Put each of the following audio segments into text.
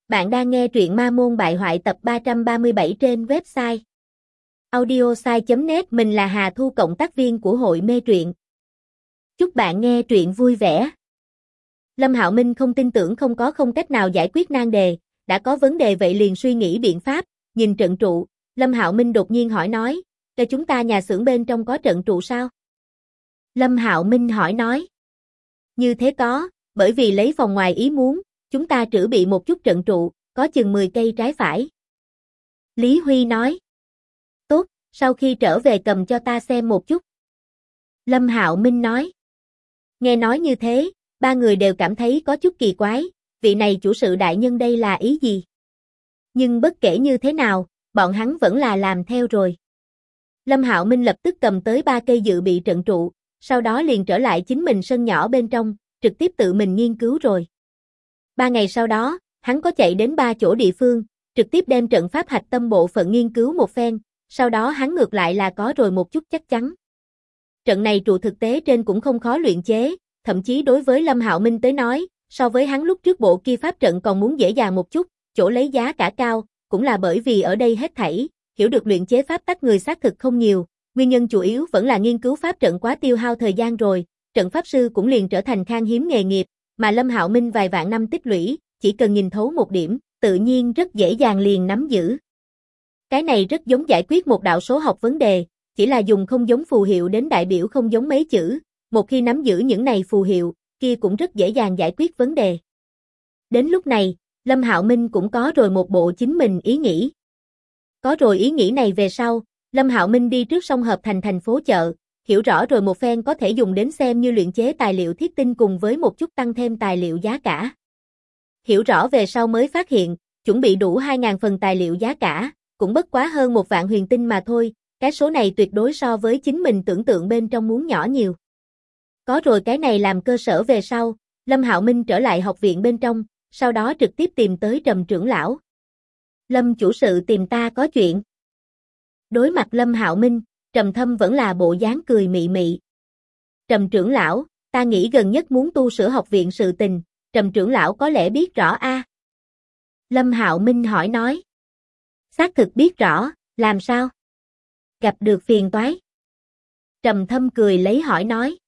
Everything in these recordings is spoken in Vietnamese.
Bạn đang nghe truyện Ma Môn Bại Hoại tập 337 trên website audiosai.net. Mình là Hà Thu, cộng tác viên của hội mê truyện. Chúc bạn nghe truyện vui vẻ. Lâm Hạo Minh không tin tưởng không cách nào giải quyết nan đề, đã có vấn đề vậy liền suy nghĩ biện pháp, nhìn trận trụ, Lâm Hạo Minh đột nhiên hỏi nói, cho chúng ta nhà xưởng bên trong có trận trụ sao? Lâm Hạo Minh hỏi nói, như thế có, bởi vì lấy phòng ngoài ý muốn, chúng ta trữ bị một chút trận trụ, có chừng 10 cây trái phải. Lý Huy nói, tốt, sau khi trở về cầm cho ta xem một chút. Lâm Hạo Minh nói, nghe nói như thế, ba người đều cảm thấy có chút kỳ quái, vị này chủ sự đại nhân đây là ý gì? Nhưng bất kể như thế nào, bọn hắn vẫn là làm theo rồi. Lâm Hạo Minh lập tức cầm tới 3 cây dự bị trận trụ, sau đó liền trở lại chính mình sân nhỏ bên trong, trực tiếp tự mình nghiên cứu rồi. 3 ngày sau đó, hắn có chạy đến 3 chỗ địa phương, trực tiếp đem trận pháp hạch tâm bộ phận nghiên cứu một phen, sau đó hắn ngược lại là có rồi một chút chắc chắn. Trận này trụ thực tế trên cũng không khó luyện chế, thậm chí đối với Lâm Hạo Minh tới nói, so với hắn lúc trước bộ kia pháp trận còn muốn dễ dàng một chút, chỗ lấy giá cả cao, cũng là bởi vì ở đây hết thảy, hiểu được luyện chế pháp tắc người xác thực không nhiều, nguyên nhân chủ yếu vẫn là nghiên cứu pháp trận quá tiêu hao thời gian rồi, trận pháp sư cũng liền trở thành khan hiếm nghề nghiệp, mà Lâm Hạo Minh vài vạn năm tích lũy, chỉ cần nhìn thấu một điểm, tự nhiên rất dễ dàng liền nắm giữ. Cái này rất giống giải quyết một đạo số học vấn đề, chỉ là dùng không giống phù hiệu đến đại biểu không giống mấy chữ, một khi nắm giữ những này phù hiệu, kia cũng rất dễ dàng giải quyết vấn đề. Đến lúc này, Lâm Hạo Minh cũng có rồi một bộ chính mình ý nghĩ. Có rồi ý nghĩ này về sau, Lâm Hạo Minh đi trước sông Hợp Thành thành phố chợ, hiểu rõ rồi một phen có thể dùng đến xem như luyện chế tài liệu thiết tinh cùng với một chút tăng thêm tài liệu giá cả. Hiểu rõ về sau mới phát hiện, chuẩn bị đủ 2.000 phần tài liệu giá cả, cũng bất quá hơn 1 vạn huyền tinh mà thôi, cái số này tuyệt đối so với chính mình tưởng tượng bên trong muốn nhỏ nhiều. Có rồi cái này làm cơ sở về sau, Lâm Hạo Minh trở lại học viện bên trong, sau đó trực tiếp tìm tới Trầm trưởng lão. Lâm chủ sự tìm ta có chuyện. Đối mặt Lâm Hạo Minh, Trầm Thâm vẫn là bộ dáng cười mị mị. Trầm trưởng lão, ta nghĩ gần nhất muốn tu sửa học viện sự tình, Trầm trưởng lão có lẽ biết rõ a? Lâm Hạo Minh hỏi nói. Xác thực biết rõ, làm sao? Gặp được phiền toái. Trầm Thâm cười lấy hỏi nói.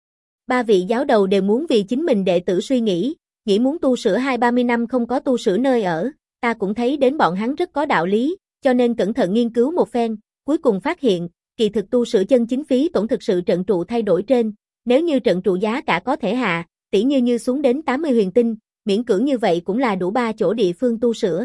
3 vị giáo đầu đều muốn vì chính mình đệ tử suy nghĩ muốn tu sửa 20-30 năm không có tu sửa nơi ở, ta cũng thấy đến bọn hắn rất có đạo lý, cho nên cẩn thận nghiên cứu một phen, cuối cùng phát hiện, kỳ thực tu sửa chân chính phí tổn thực sự trận trụ thay đổi trên, nếu như trận trụ giá cả có thể hạ, tỉ như xuống đến 80 huyền tinh, miễn cưỡng như vậy cũng là đủ 3 chỗ địa phương tu sửa.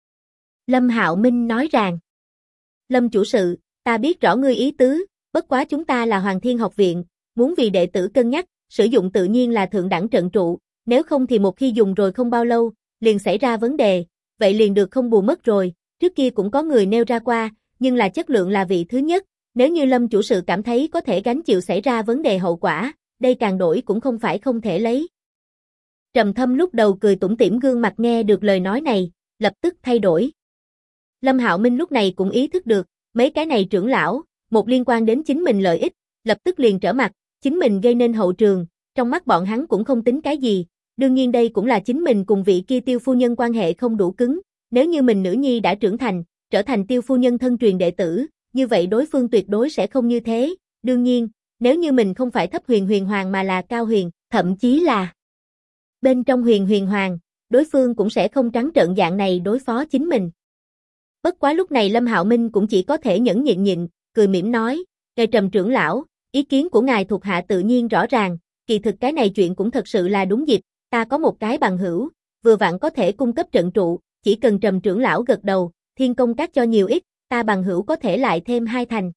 Lâm Hạo Minh nói rằng, Lâm chủ sự, ta biết rõ ngươi ý tứ, bất quá chúng ta là Hoàng Thiên học viện, muốn vì đệ tử cân nhắc, sử dụng tự nhiên là thượng đẳng trận trụ, nếu không thì một khi dùng rồi không bao lâu, liền xảy ra vấn đề, vậy liền được không bù mất rồi, trước kia cũng có người nêu ra qua, nhưng là chất lượng là vị thứ nhất, nếu như Lâm chủ sự cảm thấy có thể gánh chịu xảy ra vấn đề hậu quả, đây càng đổi cũng không phải không thể lấy. Trầm Thâm lúc đầu cười tủm tỉm gương mặt nghe được lời nói này, lập tức thay đổi. Lâm Hạo Minh lúc này cũng ý thức được, mấy cái này trưởng lão, một liên quan đến chính mình lợi ích, lập tức liền trở mặt, chính mình gây nên hậu trường, trong mắt bọn hắn cũng không tính cái gì, đương nhiên đây cũng là chính mình cùng vị kia Tiêu phu nhân quan hệ không đủ cứng, nếu như mình nữ nhi đã trưởng thành, trở thành Tiêu phu nhân thân truyền đệ tử, như vậy đối phương tuyệt đối sẽ không như thế, đương nhiên, nếu như mình không phải thấp huyền huyền hoàng mà là cao huyền, thậm chí là bên trong huyền huyền hoàng, đối phương cũng sẽ không trắng trợn dạng này đối phó chính mình. Bất quá lúc này Lâm Hạo Minh cũng chỉ có thể nhẫn nhịn, cười mỉm nói, ngài Trầm trưởng lão, ý kiến của ngài thuộc hạ tự nhiên rõ ràng, kỳ thực cái này chuyện cũng thật sự là đúng dịp, ta có một cái bằng hữu, vừa vặn có thể cung cấp trận trụ, chỉ cần Trầm trưởng lão gật đầu, Thiên Công Các cho nhiều ít, ta bằng hữu có thể lại thêm 2 thành.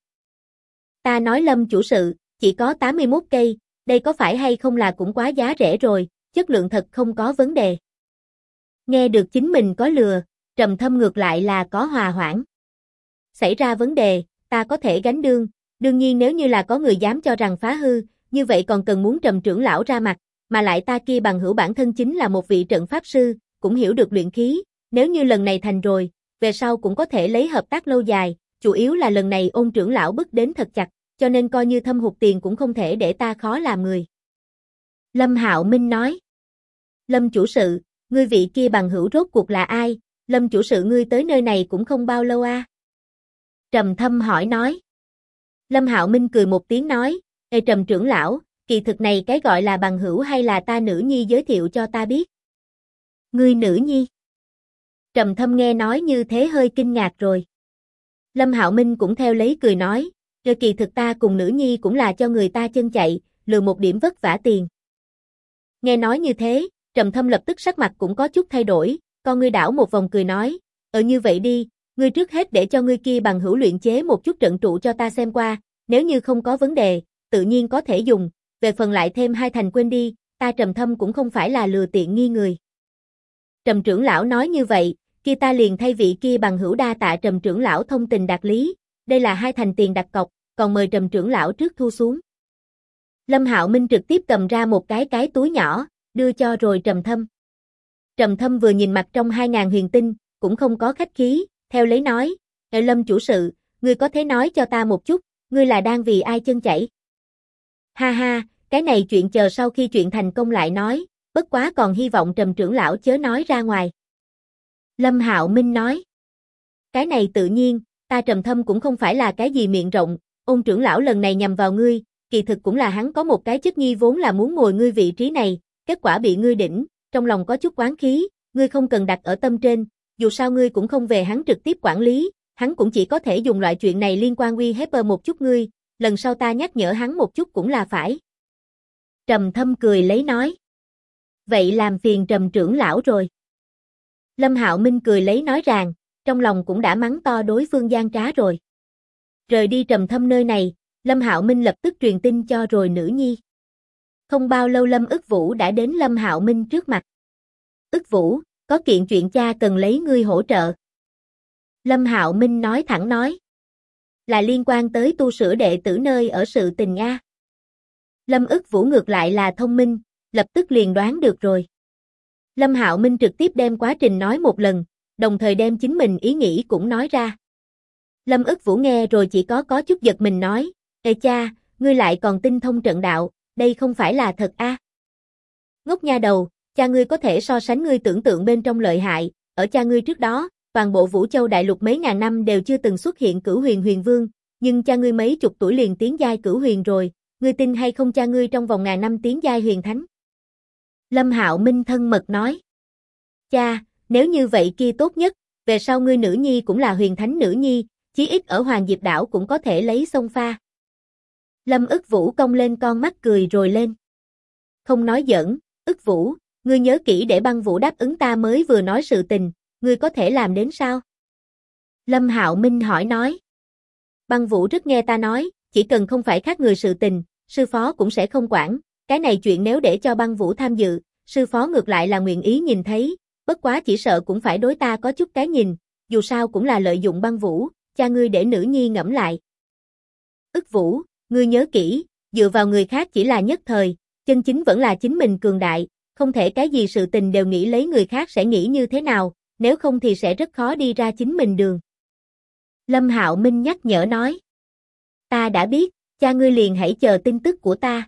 Ta nói Lâm chủ sự, chỉ có 81 cây, đây có phải hay không là cũng quá giá rẻ rồi, chất lượng thật không có vấn đề. Nghe được chính mình có lừa, Trầm Thâm ngược lại là có hòa hoãn. Xảy ra vấn đề, ta có thể gánh đương nhiên nếu như là có người dám cho rằng phá hư, như vậy còn cần muốn Trầm trưởng lão ra mặt, mà lại ta kia bằng hữu bản thân chính là một vị trận pháp sư, cũng hiểu được luyện khí, nếu như lần này thành rồi, về sau cũng có thể lấy hợp tác lâu dài, chủ yếu là lần này Ôn trưởng lão bức đến thật chặt, cho nên coi như thâm hụt tiền cũng không thể để ta khó làm người. Lâm Hạo Minh nói, Lâm chủ sự, ngươi vị kia bằng hữu rốt cuộc là ai, Lâm chủ sự ngươi tới nơi này cũng không bao lâu a. Trầm Thâm hỏi nói. Lâm Hạo Minh cười một tiếng nói, Ê Trầm trưởng lão, kỳ thực này cái gọi là bằng hữu hay là ta nữ nhi giới thiệu cho ta biết. Ngươi nữ nhi? Trầm Thâm nghe nói như thế hơi kinh ngạc rồi. Lâm Hạo Minh cũng theo lấy cười nói, kỳ thực ta cùng nữ nhi cũng là cho người ta chân chạy, lừa một điểm vất vả tiền. Nghe nói như thế, Trầm Thâm lập tức sắc mặt cũng có chút thay đổi, con ngươi đảo một vòng cười nói, như vậy đi, ngươi trước hết để cho ngươi kia bằng hữu luyện chế một chút trận trụ cho ta xem qua, nếu như không có vấn đề, tự nhiên có thể dùng, về phần lại thêm 2 thành quên đi, ta Trầm Thâm cũng không phải là lừa tiện nghi người. Trầm trưởng lão nói như vậy, kia ta liền thay vị kia bằng hữu đa tạ Trầm trưởng lão thông tình đạt lý, đây là 2 thành tiền đặt cọc, còn mời Trầm trưởng lão trước thu xuống. Lâm Hạo Minh trực tiếp cầm ra một cái túi nhỏ, đưa cho rồi Trầm Thâm. Trầm Thâm vừa nhìn mặt trong 2.000 huyền tinh, cũng không có khách khí, theo lấy nói, Lâm chủ sự, ngươi có thể nói cho ta một chút, ngươi là đang vì ai chân chảy? Ha ha, cái này chuyện chờ sau khi chuyện thành công lại nói, bất quá còn hy vọng Trầm trưởng lão chớ nói ra ngoài. Lâm Hạo Minh nói, cái này tự nhiên, ta Trầm Thâm cũng không phải là cái gì miệng rộng, Ôn trưởng lão lần này nhằm vào ngươi, kỳ thực cũng là hắn có một cái chức nhi vốn là muốn ngồi ngươi vị trí này, kết quả bị ngươi đỉnh, trong lòng có chút oán khí, ngươi không cần đặt ở tâm trên, dù sao ngươi cũng không về hắn trực tiếp quản lý, hắn cũng chỉ có thể dùng loại chuyện này liên quan uy hiếp một chút ngươi, lần sau ta nhắc nhở hắn một chút cũng là phải. Trầm Thâm cười lấy nói. Vậy làm phiền Trầm trưởng lão rồi. Lâm Hạo Minh cười lấy nói rằng, trong lòng cũng đã mắng to đối phương gian trá rồi. Rời đi Trầm Thâm nơi này, Lâm Hạo Minh lập tức truyền tin cho rồi nữ nhi. Không bao lâu Lâm Ức Vũ đã đến Lâm Hạo Minh trước mặt. Ức Vũ, có kiện chuyện cha cần lấy ngươi hỗ trợ. Lâm Hạo Minh nói thẳng nói. Là liên quan tới tu sửa đệ tử nơi ở sự tình a. Lâm Ức Vũ ngược lại là thông minh, lập tức liền đoán được rồi. Lâm Hạo Minh trực tiếp đem quá trình nói một lần, đồng thời đem chính mình ý nghĩ cũng nói ra. Lâm Ức Vũ nghe rồi chỉ có chút giật mình nói, Ê cha, ngươi lại còn tinh thông trận đạo, đây không phải là thật a? Ngốc nha đầu, cha ngươi có thể so sánh ngươi tưởng tượng bên trong lợi hại, ở cha ngươi trước đó, toàn bộ Vũ Châu đại lục mấy ngàn năm đều chưa từng xuất hiện Cửu Huyền Huyền Vương, nhưng cha ngươi mấy chục tuổi liền tiến giai Cửu Huyền rồi, ngươi tin hay không cha ngươi trong vòng ngàn năm tiến giai Huyền Thánh? Lâm Hạo Minh thân mật nói. Cha, nếu như vậy kia tốt nhất, về sau ngươi nữ nhi cũng là Huyền Thánh nữ nhi, chí ít ở Hoàng Diệp đảo cũng có thể lấy xông pha. Lâm Ức Vũ cong lên con mắt cười rồi lên. Không nói giỡn, Ức Vũ, ngươi nhớ kỹ để Băng Vũ đáp ứng ta mới vừa nói sự tình, ngươi có thể làm đến sao? Lâm Hạo Minh hỏi nói. Băng Vũ rất nghe ta nói, chỉ cần không phải khác người sự tình, sư phó cũng sẽ không quản, cái này chuyện nếu để cho Băng Vũ tham dự, sư phó ngược lại là nguyện ý nhìn thấy, bất quá chỉ sợ cũng phải đối ta có chút cái nhìn, dù sao cũng là lợi dụng Băng Vũ, cha ngươi để nữ nhi ngẫm lại. Ức Vũ, ngươi nhớ kỹ, dựa vào người khác chỉ là nhất thời, chân chính vẫn là chính mình cường đại, không thể cái gì sự tình đều nghĩ lấy người khác sẽ nghĩ như thế nào, nếu không thì sẽ rất khó đi ra chính mình đường. Lâm Hạo Minh nhắc nhở nói. Ta đã biết, cha ngươi liền hãy chờ tin tức của ta.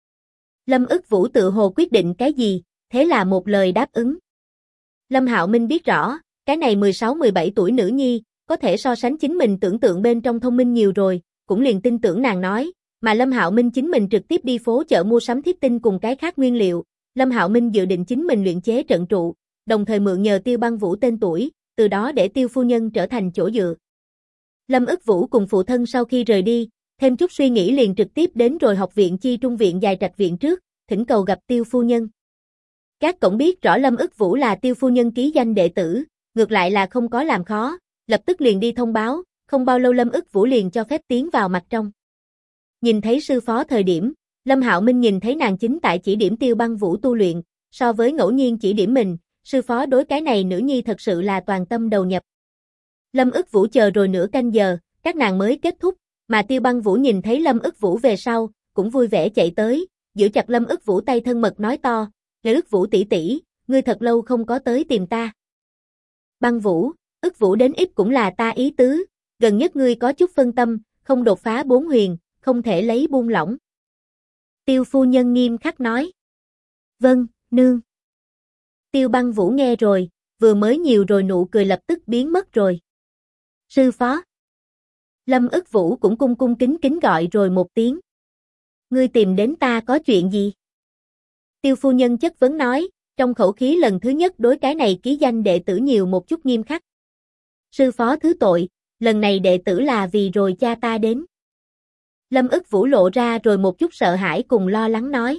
Lâm Ức Vũ tự hồ quyết định cái gì, thế là một lời đáp ứng. Lâm Hạo Minh biết rõ, cái này 16-17 tuổi nữ nhi, có thể so sánh chính mình tưởng tượng bên trong thông minh nhiều rồi, cũng liền tin tưởng nàng nói, mà Lâm Hạo Minh chính mình trực tiếp đi phố chợ mua sắm thiết tinh cùng cái khác nguyên liệu, Lâm Hạo Minh dự định chính mình luyện chế trận trụ, đồng thời mượn nhờ Tiêu Băng Vũ tên tuổi, từ đó để Tiêu phu nhân trở thành chỗ dựa. Lâm Ức Vũ cùng phụ thân sau khi rời đi, thêm chút suy nghĩ liền trực tiếp đến rồi học viện Chi Trung viện Dài Trạch viện trước, thỉnh cầu gặp Tiêu phu nhân. Các cổng biết rõ Lâm Ức Vũ là Tiêu phu nhân ký danh đệ tử, ngược lại là không có làm khó, lập tức liền đi thông báo, không bao lâu Lâm Ức Vũ liền cho phép tiến vào mặt trong. Nhìn thấy sư phó thời điểm, Lâm Hạo Minh nhìn thấy nàng chính tại chỉ điểm Tiêu Băng Vũ tu luyện, so với ngẫu nhiên chỉ điểm mình, sư phó đối cái này nữ nhi thật sự là toàn tâm đầu nhập. Lâm Ức Vũ chờ rồi nửa canh giờ, các nàng mới kết thúc, mà Tiêu Băng Vũ nhìn thấy Lâm Ức Vũ về sau, cũng vui vẻ chạy tới, giữ chặt Lâm Ức Vũ tay thân mật nói to, Ức Vũ tỷ tỷ, ngươi thật lâu không có tới tìm ta. Băng Vũ, Ức Vũ đến ít cũng là ta ý tứ, gần nhất ngươi có chút phân tâm, không đột phá 4 huyền, không thể lấy buông lỏng. Tiêu phu nhân nghiêm khắc nói. Vâng, nương. Tiêu Băng Vũ nghe rồi, vừa mới nhiều rồi nụ cười lập tức biến mất rồi. Sư phó. Lâm ức vũ cũng cung cung kính kính gọi rồi một tiếng. Ngươi tìm đến ta có chuyện gì? Tiêu phu nhân chất vấn nói, trong khẩu khí lần thứ nhất đối cái này ký danh đệ tử nhiều một chút nghiêm khắc. Sư phó thứ tội, lần này đệ tử là vì rồi cha ta đến. Lâm ức vũ lộ ra rồi một chút sợ hãi cùng lo lắng nói.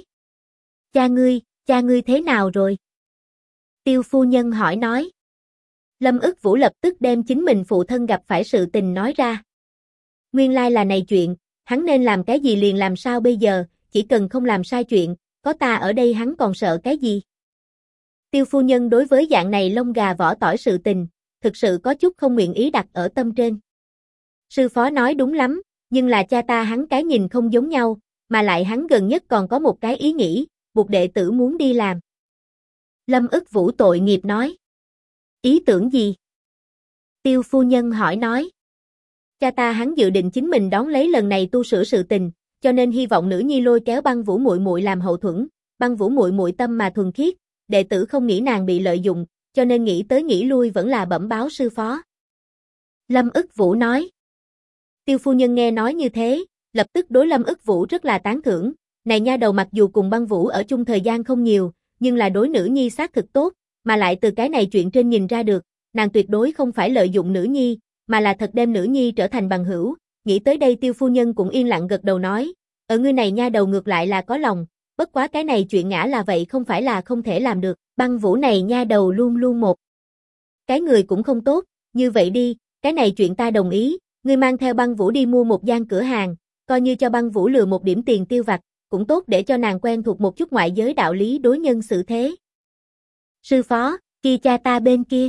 Cha ngươi thế nào rồi? Tiêu phu nhân hỏi nói. Lâm ức vũ lập tức đem chính mình phụ thân gặp phải sự tình nói ra. Nguyên lai là này chuyện, hắn nên làm cái gì liền làm sao bây giờ, chỉ cần không làm sai chuyện, có ta ở đây hắn còn sợ cái gì? Tiêu phu nhân đối với dạng này lông gà vỏ tỏi sự tình, thực sự có chút không nguyện ý đặt ở tâm trên. Sư phó nói đúng lắm, nhưng là cha ta hắn cái nhìn không giống nhau, mà lại hắn gần nhất còn có một cái ý nghĩ, buộc đệ tử muốn đi làm. Lâm ức vũ tội nghiệp nói. Ý tưởng gì? Tiêu phu nhân hỏi nói. Cha ta hắn dự định chính mình đón lấy lần này tu sửa sự tình, cho nên hy vọng nữ nhi lôi kéo Băng Vũ muội muội làm hậu thuẫn, Băng Vũ muội muội tâm mà thuần khiết, đệ tử không nghĩ nàng bị lợi dụng, cho nên nghĩ tới nghĩ lui vẫn là bẩm báo sư phó. Lâm ức vũ nói. Tiêu phu nhân nghe nói như thế, lập tức đối Lâm ức vũ rất là tán thưởng, này nha đầu mặc dù cùng Băng Vũ ở chung thời gian không nhiều, nhưng là đối nữ nhi xác thực tốt, mà lại từ cái này chuyện trên nhìn ra được, nàng tuyệt đối không phải lợi dụng nữ nhi, mà là thật đem nữ nhi trở thành bằng hữu. Nghĩ tới đây Tiêu phu nhân cũng yên lặng gật đầu nói, ở ngươi này nha đầu ngược lại là có lòng, bất quá cái này chuyện ngã là vậy không phải là không thể làm được, Băng Vũ này nha đầu luôn luôn một cái người cũng không tốt, như vậy đi, cái này chuyện ta đồng ý, ngươi mang theo Băng Vũ đi mua một gian cửa hàng, coi như cho Băng Vũ lừa một điểm tiền tiêu vặt, cũng tốt để cho nàng quen thuộc một chút ngoại giới đạo lý đối nhân xử thế. Sư phó, kia cha ta bên kia.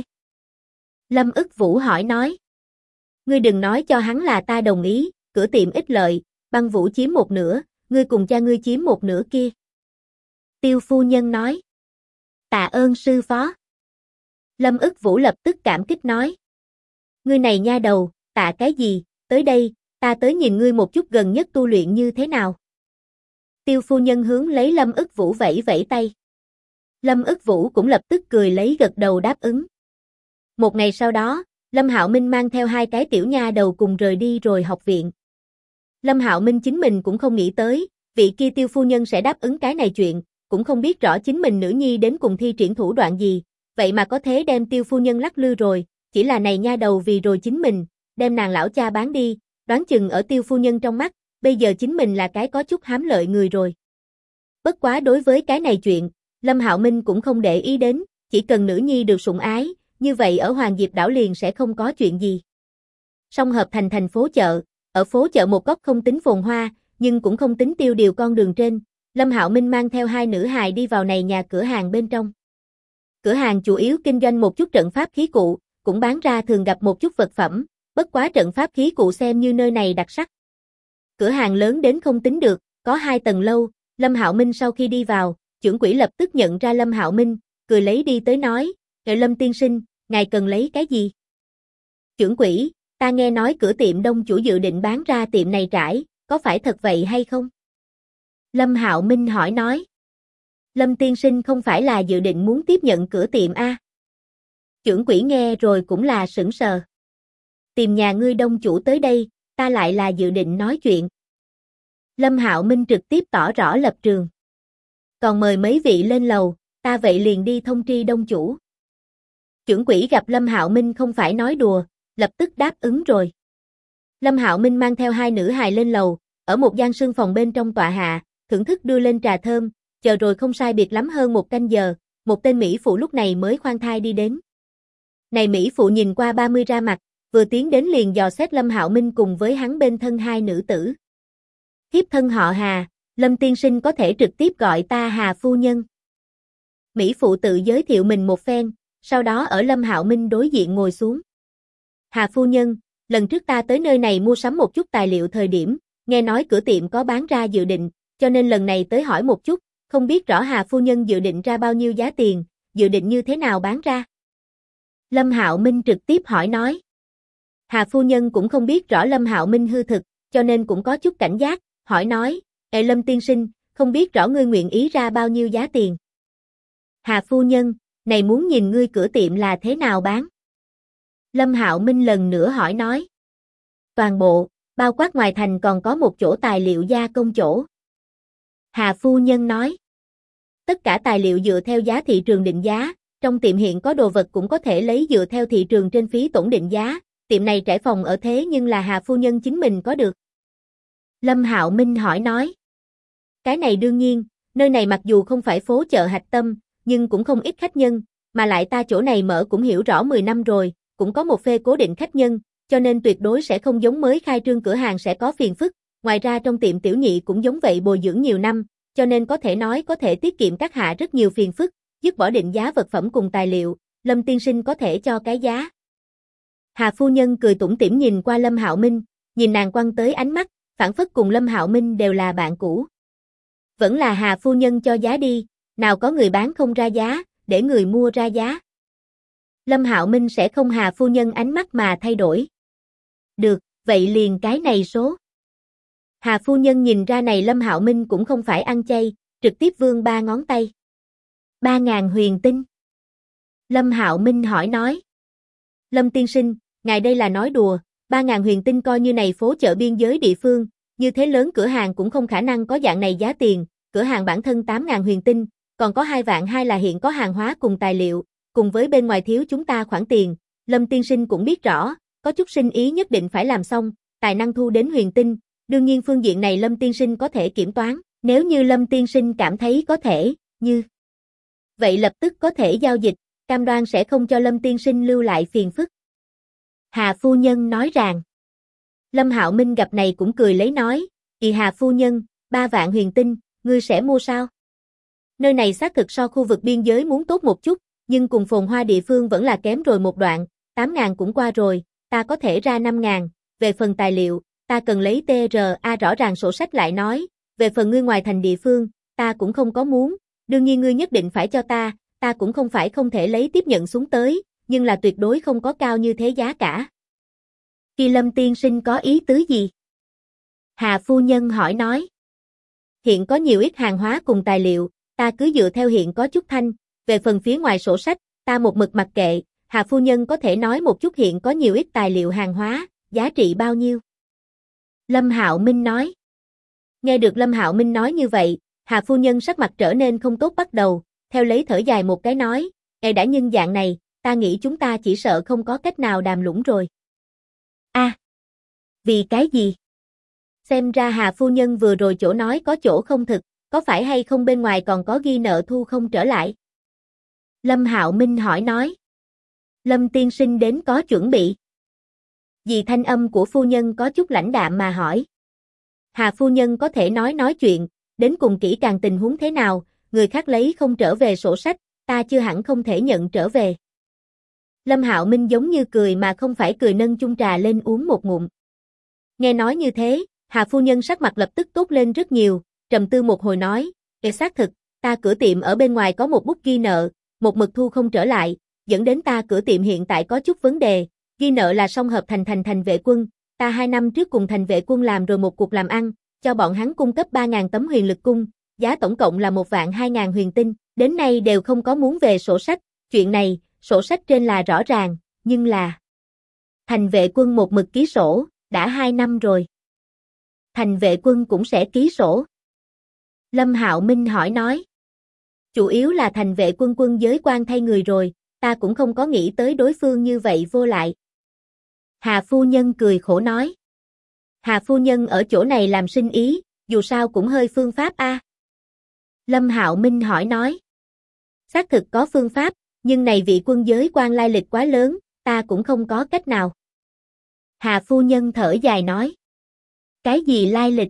Lâm ức vũ hỏi nói. Ngươi đừng nói cho hắn là ta đồng ý, cửa tiệm ít lợi, Băng Vũ chiếm một nửa, ngươi cùng cha ngươi chiếm một nửa kia. Tiêu phu nhân nói. Tạ ơn sư phó. Lâm ức vũ lập tức cảm kích nói. Ngươi này nha đầu, tạ cái gì, tới đây, ta tới nhìn ngươi một chút gần nhất tu luyện như thế nào. Tiêu phu nhân hướng lấy Lâm ức vũ vẫy vẫy tay. Lâm ức vũ cũng lập tức cười lấy gật đầu đáp ứng. Một ngày sau đó, Lâm Hạo Minh mang theo hai cái tiểu nha đầu cùng rời đi rồi học viện. Lâm Hạo Minh chính mình cũng không nghĩ tới, vị kia Tiêu phu nhân sẽ đáp ứng cái này chuyện, cũng không biết rõ chính mình nữ nhi đến cùng thi triển thủ đoạn gì, vậy mà có thế đem Tiêu phu nhân lắc lư rồi, chỉ là này nha đầu vì rồi chính mình, đem nàng lão cha bán đi, đoán chừng ở Tiêu phu nhân trong mắt, bây giờ chính mình là cái có chút hám lợi người rồi. Bất quá đối với cái này chuyện, Lâm Hạo Minh cũng không để ý đến, chỉ cần nữ nhi được sủng ái, như vậy ở Hoàng Diệp đảo liền sẽ không có chuyện gì. Song Hợp thành thành phố chợ, ở phố chợ một góc không tính phồn hoa, nhưng cũng không tính tiêu điều con đường trên, Lâm Hạo Minh mang theo hai nữ hài đi vào này nhà cửa hàng bên trong. Cửa hàng chủ yếu kinh doanh một chút trận pháp khí cụ, cũng bán ra thường gặp một chút vật phẩm, bất quá trận pháp khí cụ xem như nơi này đặc sắc. Cửa hàng lớn đến không tính được, có 2 tầng lâu, Lâm Hạo Minh sau khi đi vào, trưởng quỹ lập tức nhận ra Lâm Hạo Minh, cười lấy đi tới nói, Lâm tiên sinh, ngài cần lấy cái gì? Trưởng quỹ, ta nghe nói cửa tiệm đông chủ dự định bán ra tiệm này trải, có phải thật vậy hay không? Lâm Hạo Minh hỏi nói. Lâm tiên sinh không phải là dự định muốn tiếp nhận cửa tiệm a? Trưởng quỹ nghe rồi cũng là sững sờ. Tìm nhà ngươi đông chủ tới đây, ta lại là dự định nói chuyện. Lâm Hạo Minh trực tiếp tỏ rõ lập trường. Còn mời mấy vị lên lầu, ta vậy liền đi thông tri đông chủ. Trưởng quỹ gặp Lâm Hạo Minh không phải nói đùa, lập tức đáp ứng rồi. Lâm Hạo Minh mang theo hai nữ hài lên lầu, ở một gian sương phòng bên trong tọa hạ, thưởng thức đưa lên trà thơm, chờ rồi không sai biệt lắm hơn 1 canh giờ, một tên mỹ phụ lúc này mới khoan thai đi đến. Này mỹ phụ nhìn qua 30 ra mặt, vừa tiến đến liền dò xét Lâm Hạo Minh cùng với hắn bên thân hai nữ tử. Thiếp thân họ Hà, Lâm tiên sinh có thể trực tiếp gọi ta Hà phu nhân. Mỹ phụ tự giới thiệu mình một phen, sau đó ở Lâm Hạo Minh đối diện ngồi xuống. Hà phu nhân, lần trước ta tới nơi này mua sắm một chút tài liệu thời điểm, nghe nói cửa tiệm có bán ra dự định, cho nên lần này tới hỏi một chút, không biết rõ Hà phu nhân dự định ra bao nhiêu giá tiền, dự định như thế nào bán ra. Lâm Hạo Minh trực tiếp hỏi nói. Hà phu nhân cũng không biết rõ Lâm Hạo Minh hư thực, cho nên cũng có chút cảnh giác, hỏi nói, Lâm tiên sinh, không biết rõ ngươi nguyện ý ra bao nhiêu giá tiền. Hà phu nhân, Này muốn nhìn ngươi cửa tiệm là thế nào bán? Lâm Hạo Minh lần nữa hỏi nói. Toàn bộ, bao quát ngoài thành còn có một chỗ tài liệu gia công chỗ. Hà phu nhân nói. Tất cả tài liệu dựa theo giá thị trường định giá, trong tiệm hiện có đồ vật cũng có thể lấy dựa theo thị trường trên phí tổn định giá, tiệm này trải phòng ở thế nhưng là Hà phu nhân chính mình có được. Lâm Hạo Minh hỏi nói. Cái này đương nhiên, nơi này mặc dù không phải phố chợ hạch tâm, nhưng cũng không ít khách nhân, mà lại ta chỗ này mở cũng hiểu rõ 10 năm rồi, cũng có một phê cố định khách nhân, cho nên tuyệt đối sẽ không giống mới khai trương cửa hàng sẽ có phiền phức, ngoài ra trong tiệm tiểu nhị cũng giống vậy bồi dưỡng nhiều năm, cho nên có thể nói có thể tiết kiệm các hạ rất nhiều phiền phức, dứt bỏ định giá vật phẩm cùng tài liệu, Lâm tiên sinh có thể cho cái giá. Hà phu nhân cười tủm tỉm nhìn qua Lâm Hạo Minh, nhìn nàng quăng tới ánh mắt, phảng phất cùng Lâm Hạo Minh đều là bạn cũ. Vẫn là Hà phu nhân cho giá đi, nào có người bán không ra giá, để người mua ra giá. Lâm Hạo Minh sẽ không Hà phu nhân ánh mắt mà thay đổi. Được, vậy liền cái này số. Hà phu nhân nhìn ra này Lâm Hạo Minh cũng không phải ăn chay, trực tiếp vươn 3 ngón tay. 3.000 huyền tinh. Lâm Hạo Minh hỏi nói. Lâm tiên sinh, ngài đây là nói đùa, 3.000 huyền tinh coi như này phố chợ biên giới địa phương, như thế lớn cửa hàng cũng không khả năng có dạng này giá tiền, cửa hàng bản thân 8.000 huyền tinh, còn có 2 vạn 2 là hiện có hàng hóa cùng tài liệu, cùng với bên ngoài thiếu chúng ta khoản tiền, Lâm tiên sinh cũng biết rõ, có chút sinh ý nhất định phải làm xong, tài năng thu đến huyền tinh, đương nhiên phương diện này Lâm tiên sinh có thể kiểm toán, nếu như Lâm tiên sinh cảm thấy có thể, như vậy lập tức có thể giao dịch, cam đoan sẽ không cho Lâm tiên sinh lưu lại phiền phức. Hà phu nhân nói rằng. Lâm Hạo Minh gặp này cũng cười lấy nói, Hà phu nhân, 3 vạn huyền tinh, ngươi sẽ mua sao? Nơi này xác thực so khu vực biên giới muốn tốt một chút, nhưng cùng phồn hoa địa phương vẫn là kém rồi một đoạn, 8.000 cũng qua rồi, ta có thể ra 5.000, về phần tài liệu, ta cần lấy TRA rõ ràng sổ sách lại nói, về phần ngươi ngoài thành địa phương, ta cũng không có muốn, đương nhiên ngươi nhất định phải cho ta cũng không phải không thể lấy tiếp nhận xuống tới, nhưng là tuyệt đối không có cao như thế giá cả. Kỳ Lâm tiên sinh có ý tứ gì? Hà phu nhân hỏi nói. Hiện có nhiều ít hàng hóa cùng tài liệu, ta cứ dựa theo hiện có chút thanh, về phần phía ngoài sổ sách, ta một mực mặc kệ, Hà phu nhân có thể nói một chút hiện có nhiều ít tài liệu hàng hóa, giá trị bao nhiêu? Lâm Hạo Minh nói. Nghe được Lâm Hạo Minh nói như vậy, Hà phu nhân sắc mặt trở nên không tốt bắt đầu, theo lấy thở dài một cái nói, ngài đã nhân dạng này, ta nghĩ chúng ta chỉ sợ không có cách nào đàm lũng rồi. Vì cái gì? Xem ra Hà phu nhân vừa rồi chỗ nói có chỗ không thực, có phải hay không bên ngoài còn có ghi nợ thu không trở lại? Lâm Hạo Minh hỏi nói. Lâm tiên sinh đến có chuẩn bị. Vì thanh âm của phu nhân có chút lãnh đạm mà hỏi. Hà phu nhân có thể nói chuyện, đến cùng kỹ càng tình huống thế nào, người khác lấy không trở về sổ sách, ta chưa hẳn không thể nhận trở về. Lâm Hạo Minh giống như cười mà không phải cười nâng chung trà lên uống một ngụm. Nghe nói như thế, Hà phu nhân sắc mặt lập tức tốt lên rất nhiều, trầm tư một hồi nói, xác thực, ta cửa tiệm ở bên ngoài có một bút ghi nợ, một mực thu không trở lại, dẫn đến ta cửa tiệm hiện tại có chút vấn đề, ghi nợ là song hợp thành vệ quân, ta 2 năm trước cùng thành vệ quân làm rồi một cuộc làm ăn, cho bọn hắn cung cấp 3.000 tấm huyền lực cung, giá tổng cộng là 1 vạn 2.000 huyền tinh, đến nay đều không có muốn về sổ sách, chuyện này, sổ sách trên là rõ ràng, nhưng là thành vệ quân một mực ký sổ, đã 2 năm rồi. Thành vệ quân cũng sẽ ký sổ. Lâm Hạo Minh hỏi nói. Chủ yếu là thành vệ quân quân giới quan thay người rồi, ta cũng không có nghĩ tới đối phương như vậy vô lại. Hà phu nhân cười khổ nói. Hà phu nhân ở chỗ này làm sinh ý, dù sao cũng hơi phương pháp a. Lâm Hạo Minh hỏi nói. Xác thực có phương pháp, nhưng này vị quân giới quan lai lịch quá lớn, ta cũng không có cách nào. Hà phu nhân thở dài nói. Cái gì lai lịch?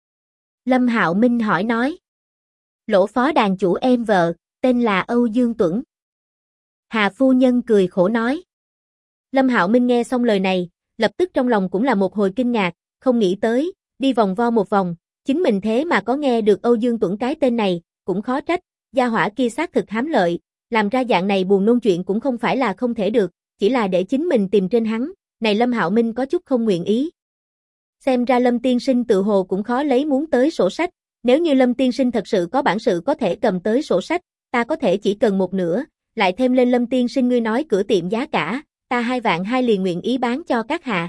Lâm Hạo Minh hỏi nói. Lỗ phó đàn chủ em vợ, tên là Âu Dương Tuẩn. Hà phu nhân cười khổ nói. Lâm Hạo Minh nghe xong lời này, lập tức trong lòng cũng là một hồi kinh ngạc, không nghĩ tới, đi vòng vo một vòng, chính mình thế mà có nghe được Âu Dương Tuẩn cái tên này, cũng khó trách, gia hỏa kia xác thực hám lợi, làm ra dạng này buồn nôn chuyện cũng không phải là không thể được, chỉ là để chính mình tìm trên hắn, này Lâm Hạo Minh có chút không nguyện ý. Xem ra Lâm tiên sinh tự hồ cũng khó lấy muốn tới sổ sách, nếu như Lâm tiên sinh thật sự có bản sự có thể cầm tới sổ sách, ta có thể chỉ cần một nửa, lại thêm lên Lâm tiên sinh ngươi nói cửa tiệm giá cả, ta 2,2 vạn liền nguyện ý bán cho các hạ.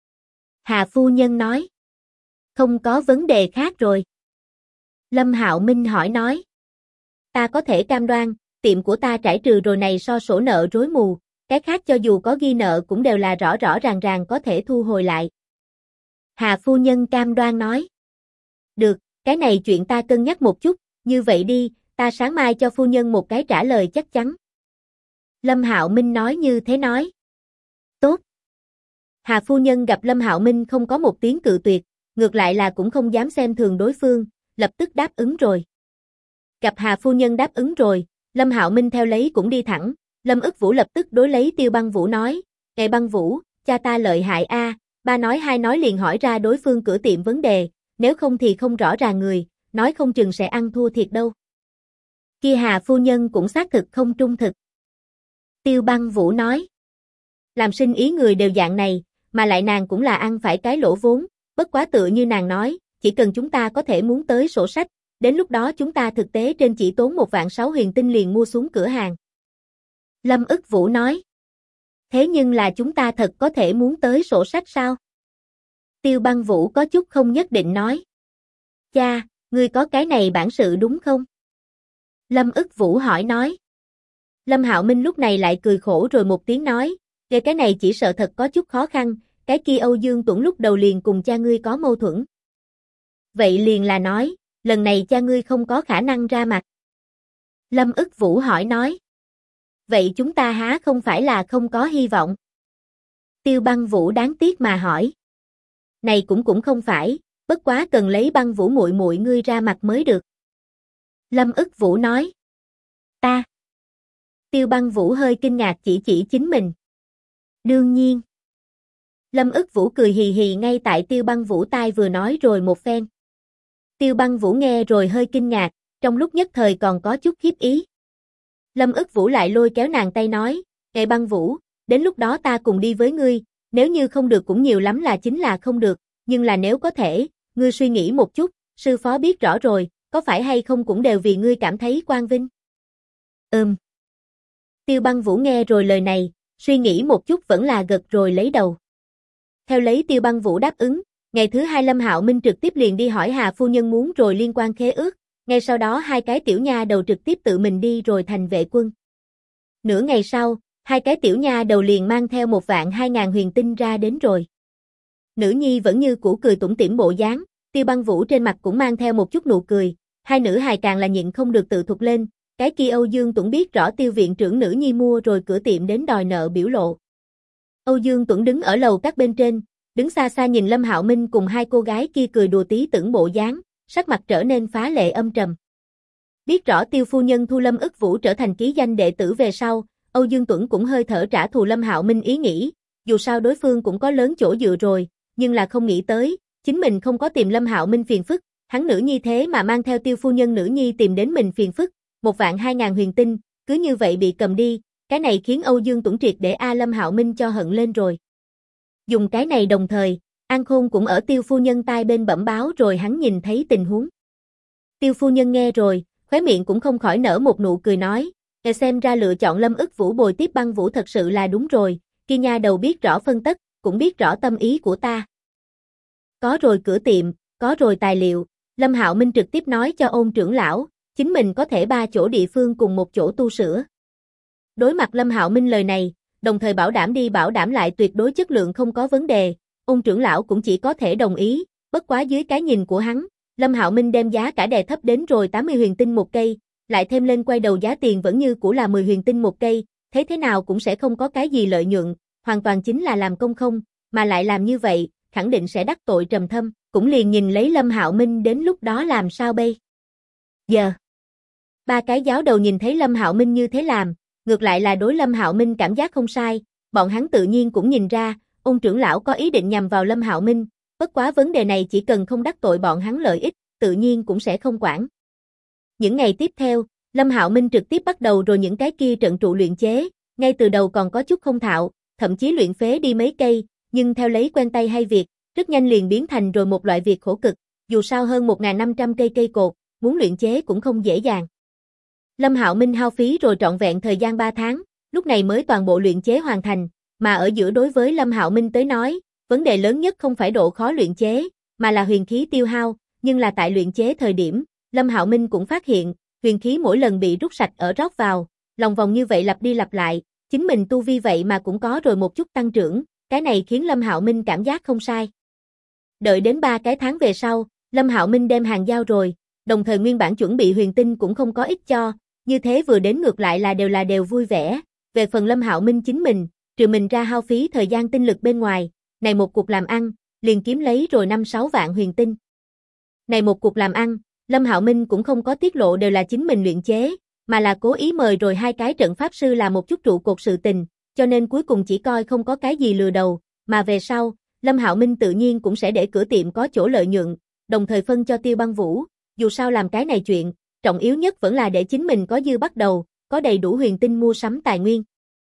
Hà phu nhân nói. Không có vấn đề khác rồi. Lâm Hạo Minh hỏi nói. Ta có thể cam đoan, tiệm của ta trải trừ rồi này so sổ nợ rối mù, cái khác cho dù có ghi nợ cũng đều là rõ rõ ràng ràng có thể thu hồi lại. Hà phu nhân cam đoan nói. Được, cái này chuyện ta cân nhắc một chút, như vậy đi, ta sáng mai cho phu nhân một cái trả lời chắc chắn. Lâm Hạo Minh nói như thế nói. Tốt. Hà phu nhân gặp Lâm Hạo Minh không có một tiếng cự tuyệt, ngược lại là cũng không dám xem thường đối phương, lập tức đáp ứng rồi. Gặp Hà phu nhân đáp ứng rồi, Lâm Hạo Minh theo lấy cũng đi thẳng, Lâm Ức Vũ lập tức đối lấy Tiêu Băng Vũ nói, "Ngài Băng Vũ, cha ta lợi hại a, ba nói hai nói liền hỏi ra đối phương cửa tiệm vấn đề, nếu không thì không rõ ràng người, nói không chừng sẽ ăn thua thiệt đâu." Kia Hà phu nhân cũng xác thực không trung thực. Tiêu Băng Vũ nói, làm sinh ý người đều dạng này, mà lại nàng cũng là ăn phải cái lỗ vốn, bất quá tựa như nàng nói, chỉ cần chúng ta có thể muốn tới sổ sách, đến lúc đó chúng ta thực tế trên chỉ tốn 1,6 vạn huyền tinh liền mua xuống cửa hàng. Lâm Ức Vũ nói, thế nhưng là chúng ta thật có thể muốn tới sổ sách sao? Tiêu Băng Vũ có chút không nhất định nói. Cha, ngươi có cái này bản sự đúng không? Lâm Ức Vũ hỏi nói. Lâm Hạo Minh lúc này lại cười khổ rồi một tiếng nói, về cái này chỉ sợ thật có chút khó khăn, cái kia Âu Dương Tuấn lúc đầu liền cùng cha ngươi có mâu thuẫn. Vậy liền là nói, lần này cha ngươi không có khả năng ra mặt. Lâm Ức Vũ hỏi nói. Vậy chúng ta há không phải là không có hy vọng? Tiêu Băng Vũ đáng tiếc mà hỏi. Này cũng không phải, bất quá cần lấy Băng Vũ muội muội ngươi ra mặt mới được. Lâm Ức Vũ nói. Ta. Tiêu Băng Vũ hơi kinh ngạc chỉ chính mình. Đương nhiên. Lâm Ức Vũ cười hì hì ngay tại Tiêu Băng Vũ tai vừa nói rồi một phen. Tiêu Băng Vũ nghe rồi hơi kinh ngạc, trong lúc nhất thời còn có chút khiếp ý. Lâm Ức Vũ lại lôi kéo nàng tay nói, "Ngài Băng Vũ, đến lúc đó ta cùng đi với ngươi, nếu như không được cũng nhiều lắm là chính là không được, nhưng là nếu có thể, ngươi suy nghĩ một chút, sư phó biết rõ rồi, có phải hay không cũng đều vì ngươi cảm thấy quang vinh." Tiêu Băng Vũ nghe rồi lời này, suy nghĩ một chút vẫn là gật rồi lấy đầu. Theo lấy Tiêu Băng Vũ đáp ứng, ngày thứ hai Lâm Hạo Minh trực tiếp liền đi hỏi Hà phu nhân muốn rồi liên quan khế ước, ngay sau đó hai cái tiểu nha đầu trực tiếp tự mình đi rồi thành vệ quân. Nửa ngày sau, hai cái tiểu nha đầu liền mang theo 1,2 vạn huyền tinh ra đến rồi. Nữ nhi vẫn như cũ cười tủm tỉm bộ dáng, Tiêu Băng Vũ trên mặt cũng mang theo một chút nụ cười, hai nữ hài càng là nhịn không được tự thụt lên, cái kia Âu Dương Tuấn biết rõ Tiêu viện trưởng nữ nhi mua rồi cửa tiệm đến đòi nợ biểu lộ. Âu Dương Tuấn đứng ở lầu các bên trên, đứng xa xa nhìn Lâm Hạo Minh cùng hai cô gái kia cười đùa tí tưởng bộ dáng, sắc mặt trở nên phá lệ âm trầm. Biết rõ Tiêu phu nhân thu Lâm Ức Vũ trở thành ký danh đệ tử về sau, Âu Dương Tuấn cũng hơi thở trả thù Lâm Hạo Minh ý nghĩ, dù sao đối phương cũng có lớn chỗ dựa rồi, nhưng là không nghĩ tới, chính mình không có tìm Lâm Hạo Minh phiền phức, hắn nữ nhi thế mà mang theo Tiêu phu nhân nữ nhi tìm đến mình phiền phức, 1,2 vạn huyền tinh, cứ như vậy bị cầm đi, cái này khiến Âu Dương Tuấn triệt để Lâm Hạo Minh cho hận lên rồi. Dùng cái này đồng thời, An Khôn cũng ở Tiêu phu nhân tai bên bẩm báo rồi hắn nhìn thấy tình huống. Tiêu phu nhân nghe rồi, khóe miệng cũng không khỏi nở một nụ cười nói, "Nghe xem ra lựa chọn Lâm Ức Vũ bồi tiếp Băng Vũ thật sự là đúng rồi, kia nha đầu biết rõ phân tất, cũng biết rõ tâm ý của ta." Có rồi cửa tiệm, có rồi tài liệu, Lâm Hạo Minh trực tiếp nói cho Ôn trưởng lão, chính mình có thể 3 chỗ địa phương cùng một chỗ tu sửa. Đối mặt Lâm Hạo Minh lời này, đồng thời bảo đảm lại tuyệt đối chất lượng không có vấn đề, Ôn trưởng lão cũng chỉ có thể đồng ý, bất quá dưới cái nhìn của hắn, Lâm Hạo Minh đem giá cả đè thấp đến rồi 80 huyền tinh một cây, lại thêm lên quay đầu giá tiền vẫn như cũ là 10 huyền tinh một cây, thế nào cũng sẽ không có cái gì lợi nhuận, hoàn toàn chính là làm công không, mà lại làm như vậy, khẳng định sẽ đắc tội trầm thâm, cũng liền nhìn lấy Lâm Hạo Minh đến lúc đó làm sao bây giờ. Ba cái giáo đầu nhìn thấy Lâm Hạo Minh như thế làm, ngược lại là đối Lâm Hạo Minh cảm giác không sai, bọn hắn tự nhiên cũng nhìn ra, Ôn trưởng lão có ý định nhằm vào Lâm Hạo Minh, bất quá vấn đề này chỉ cần không đắc tội bọn hắn lợi ích, tự nhiên cũng sẽ không quản. Những ngày tiếp theo, Lâm Hạo Minh trực tiếp bắt đầu rồi những cái kia trận trụ luyện chế, ngay từ đầu còn có chút không thạo, thậm chí luyện phế đi mấy cây, nhưng theo lấy quen tay hay việc, rất nhanh liền biến thành rồi một loại việc khổ cực, dù sao hơn 1.500 cây cột, muốn luyện chế cũng không dễ dàng. Lâm Hạo Minh hao phí rồi trọn vẹn thời gian 3 tháng, lúc này mới toàn bộ luyện chế hoàn thành, mà ở giữa đối với Lâm Hạo Minh tới nói, vấn đề lớn nhất không phải độ khó luyện chế, mà là huyền khí tiêu hao, nhưng là tại luyện chế thời điểm, Lâm Hạo Minh cũng phát hiện, huyền khí mỗi lần bị rút sạch ở rót vào, lòng vòng như vậy lặp đi lặp lại, chính mình tu vi vậy mà cũng có rồi một chút tăng trưởng, cái này khiến Lâm Hạo Minh cảm giác không sai. Đợi đến 3 cái tháng về sau, Lâm Hạo Minh đem hàng giao rồi, đồng thời nguyên bản chuẩn bị huyền tinh cũng không có ít cho, như thế vừa đến ngược lại là đều vui vẻ. Về phần Lâm Hạo Minh chính mình, trừ mình ra hao phí thời gian tinh lực bên ngoài, này một cuộc làm ăn, liền kiếm lấy rồi 5-6 vạn huyền tinh. Này một cuộc làm ăn, Lâm Hạo Minh cũng không có tiết lộ đều là chính mình luyện chế, mà là cố ý mời rồi 2 cái trận pháp sư là một chút trụ cột sự tình, cho nên cuối cùng chỉ coi không có cái gì lừa đầu, mà về sau, Lâm Hạo Minh tự nhiên cũng sẽ để cửa tiệm có chỗ lợi nhuận, đồng thời phân cho Tiêu Băng Vũ, dù sao làm cái này chuyện, trọng yếu nhất vẫn là để chính mình có dư bắt đầu, có đầy đủ huyền tinh mua sắm tài nguyên.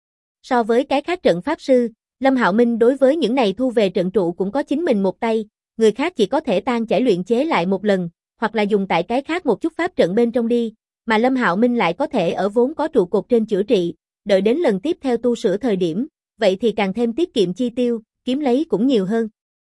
So với cái khác trận pháp sư, Lâm Hạo Minh đối với những này thu về trận trụ cũng có chính mình một tay, người khác chỉ có thể tan chảy luyện chế lại một lần, hoặc là dùng tại cái khác một chút pháp trận bên trong đi, mà Lâm Hạo Minh lại có thể ở vốn có trụ cột trên chữa trị, đợi đến lần tiếp theo tu sửa thời điểm, vậy thì càng thêm tiết kiệm chi tiêu, kiếm lấy cũng nhiều hơn.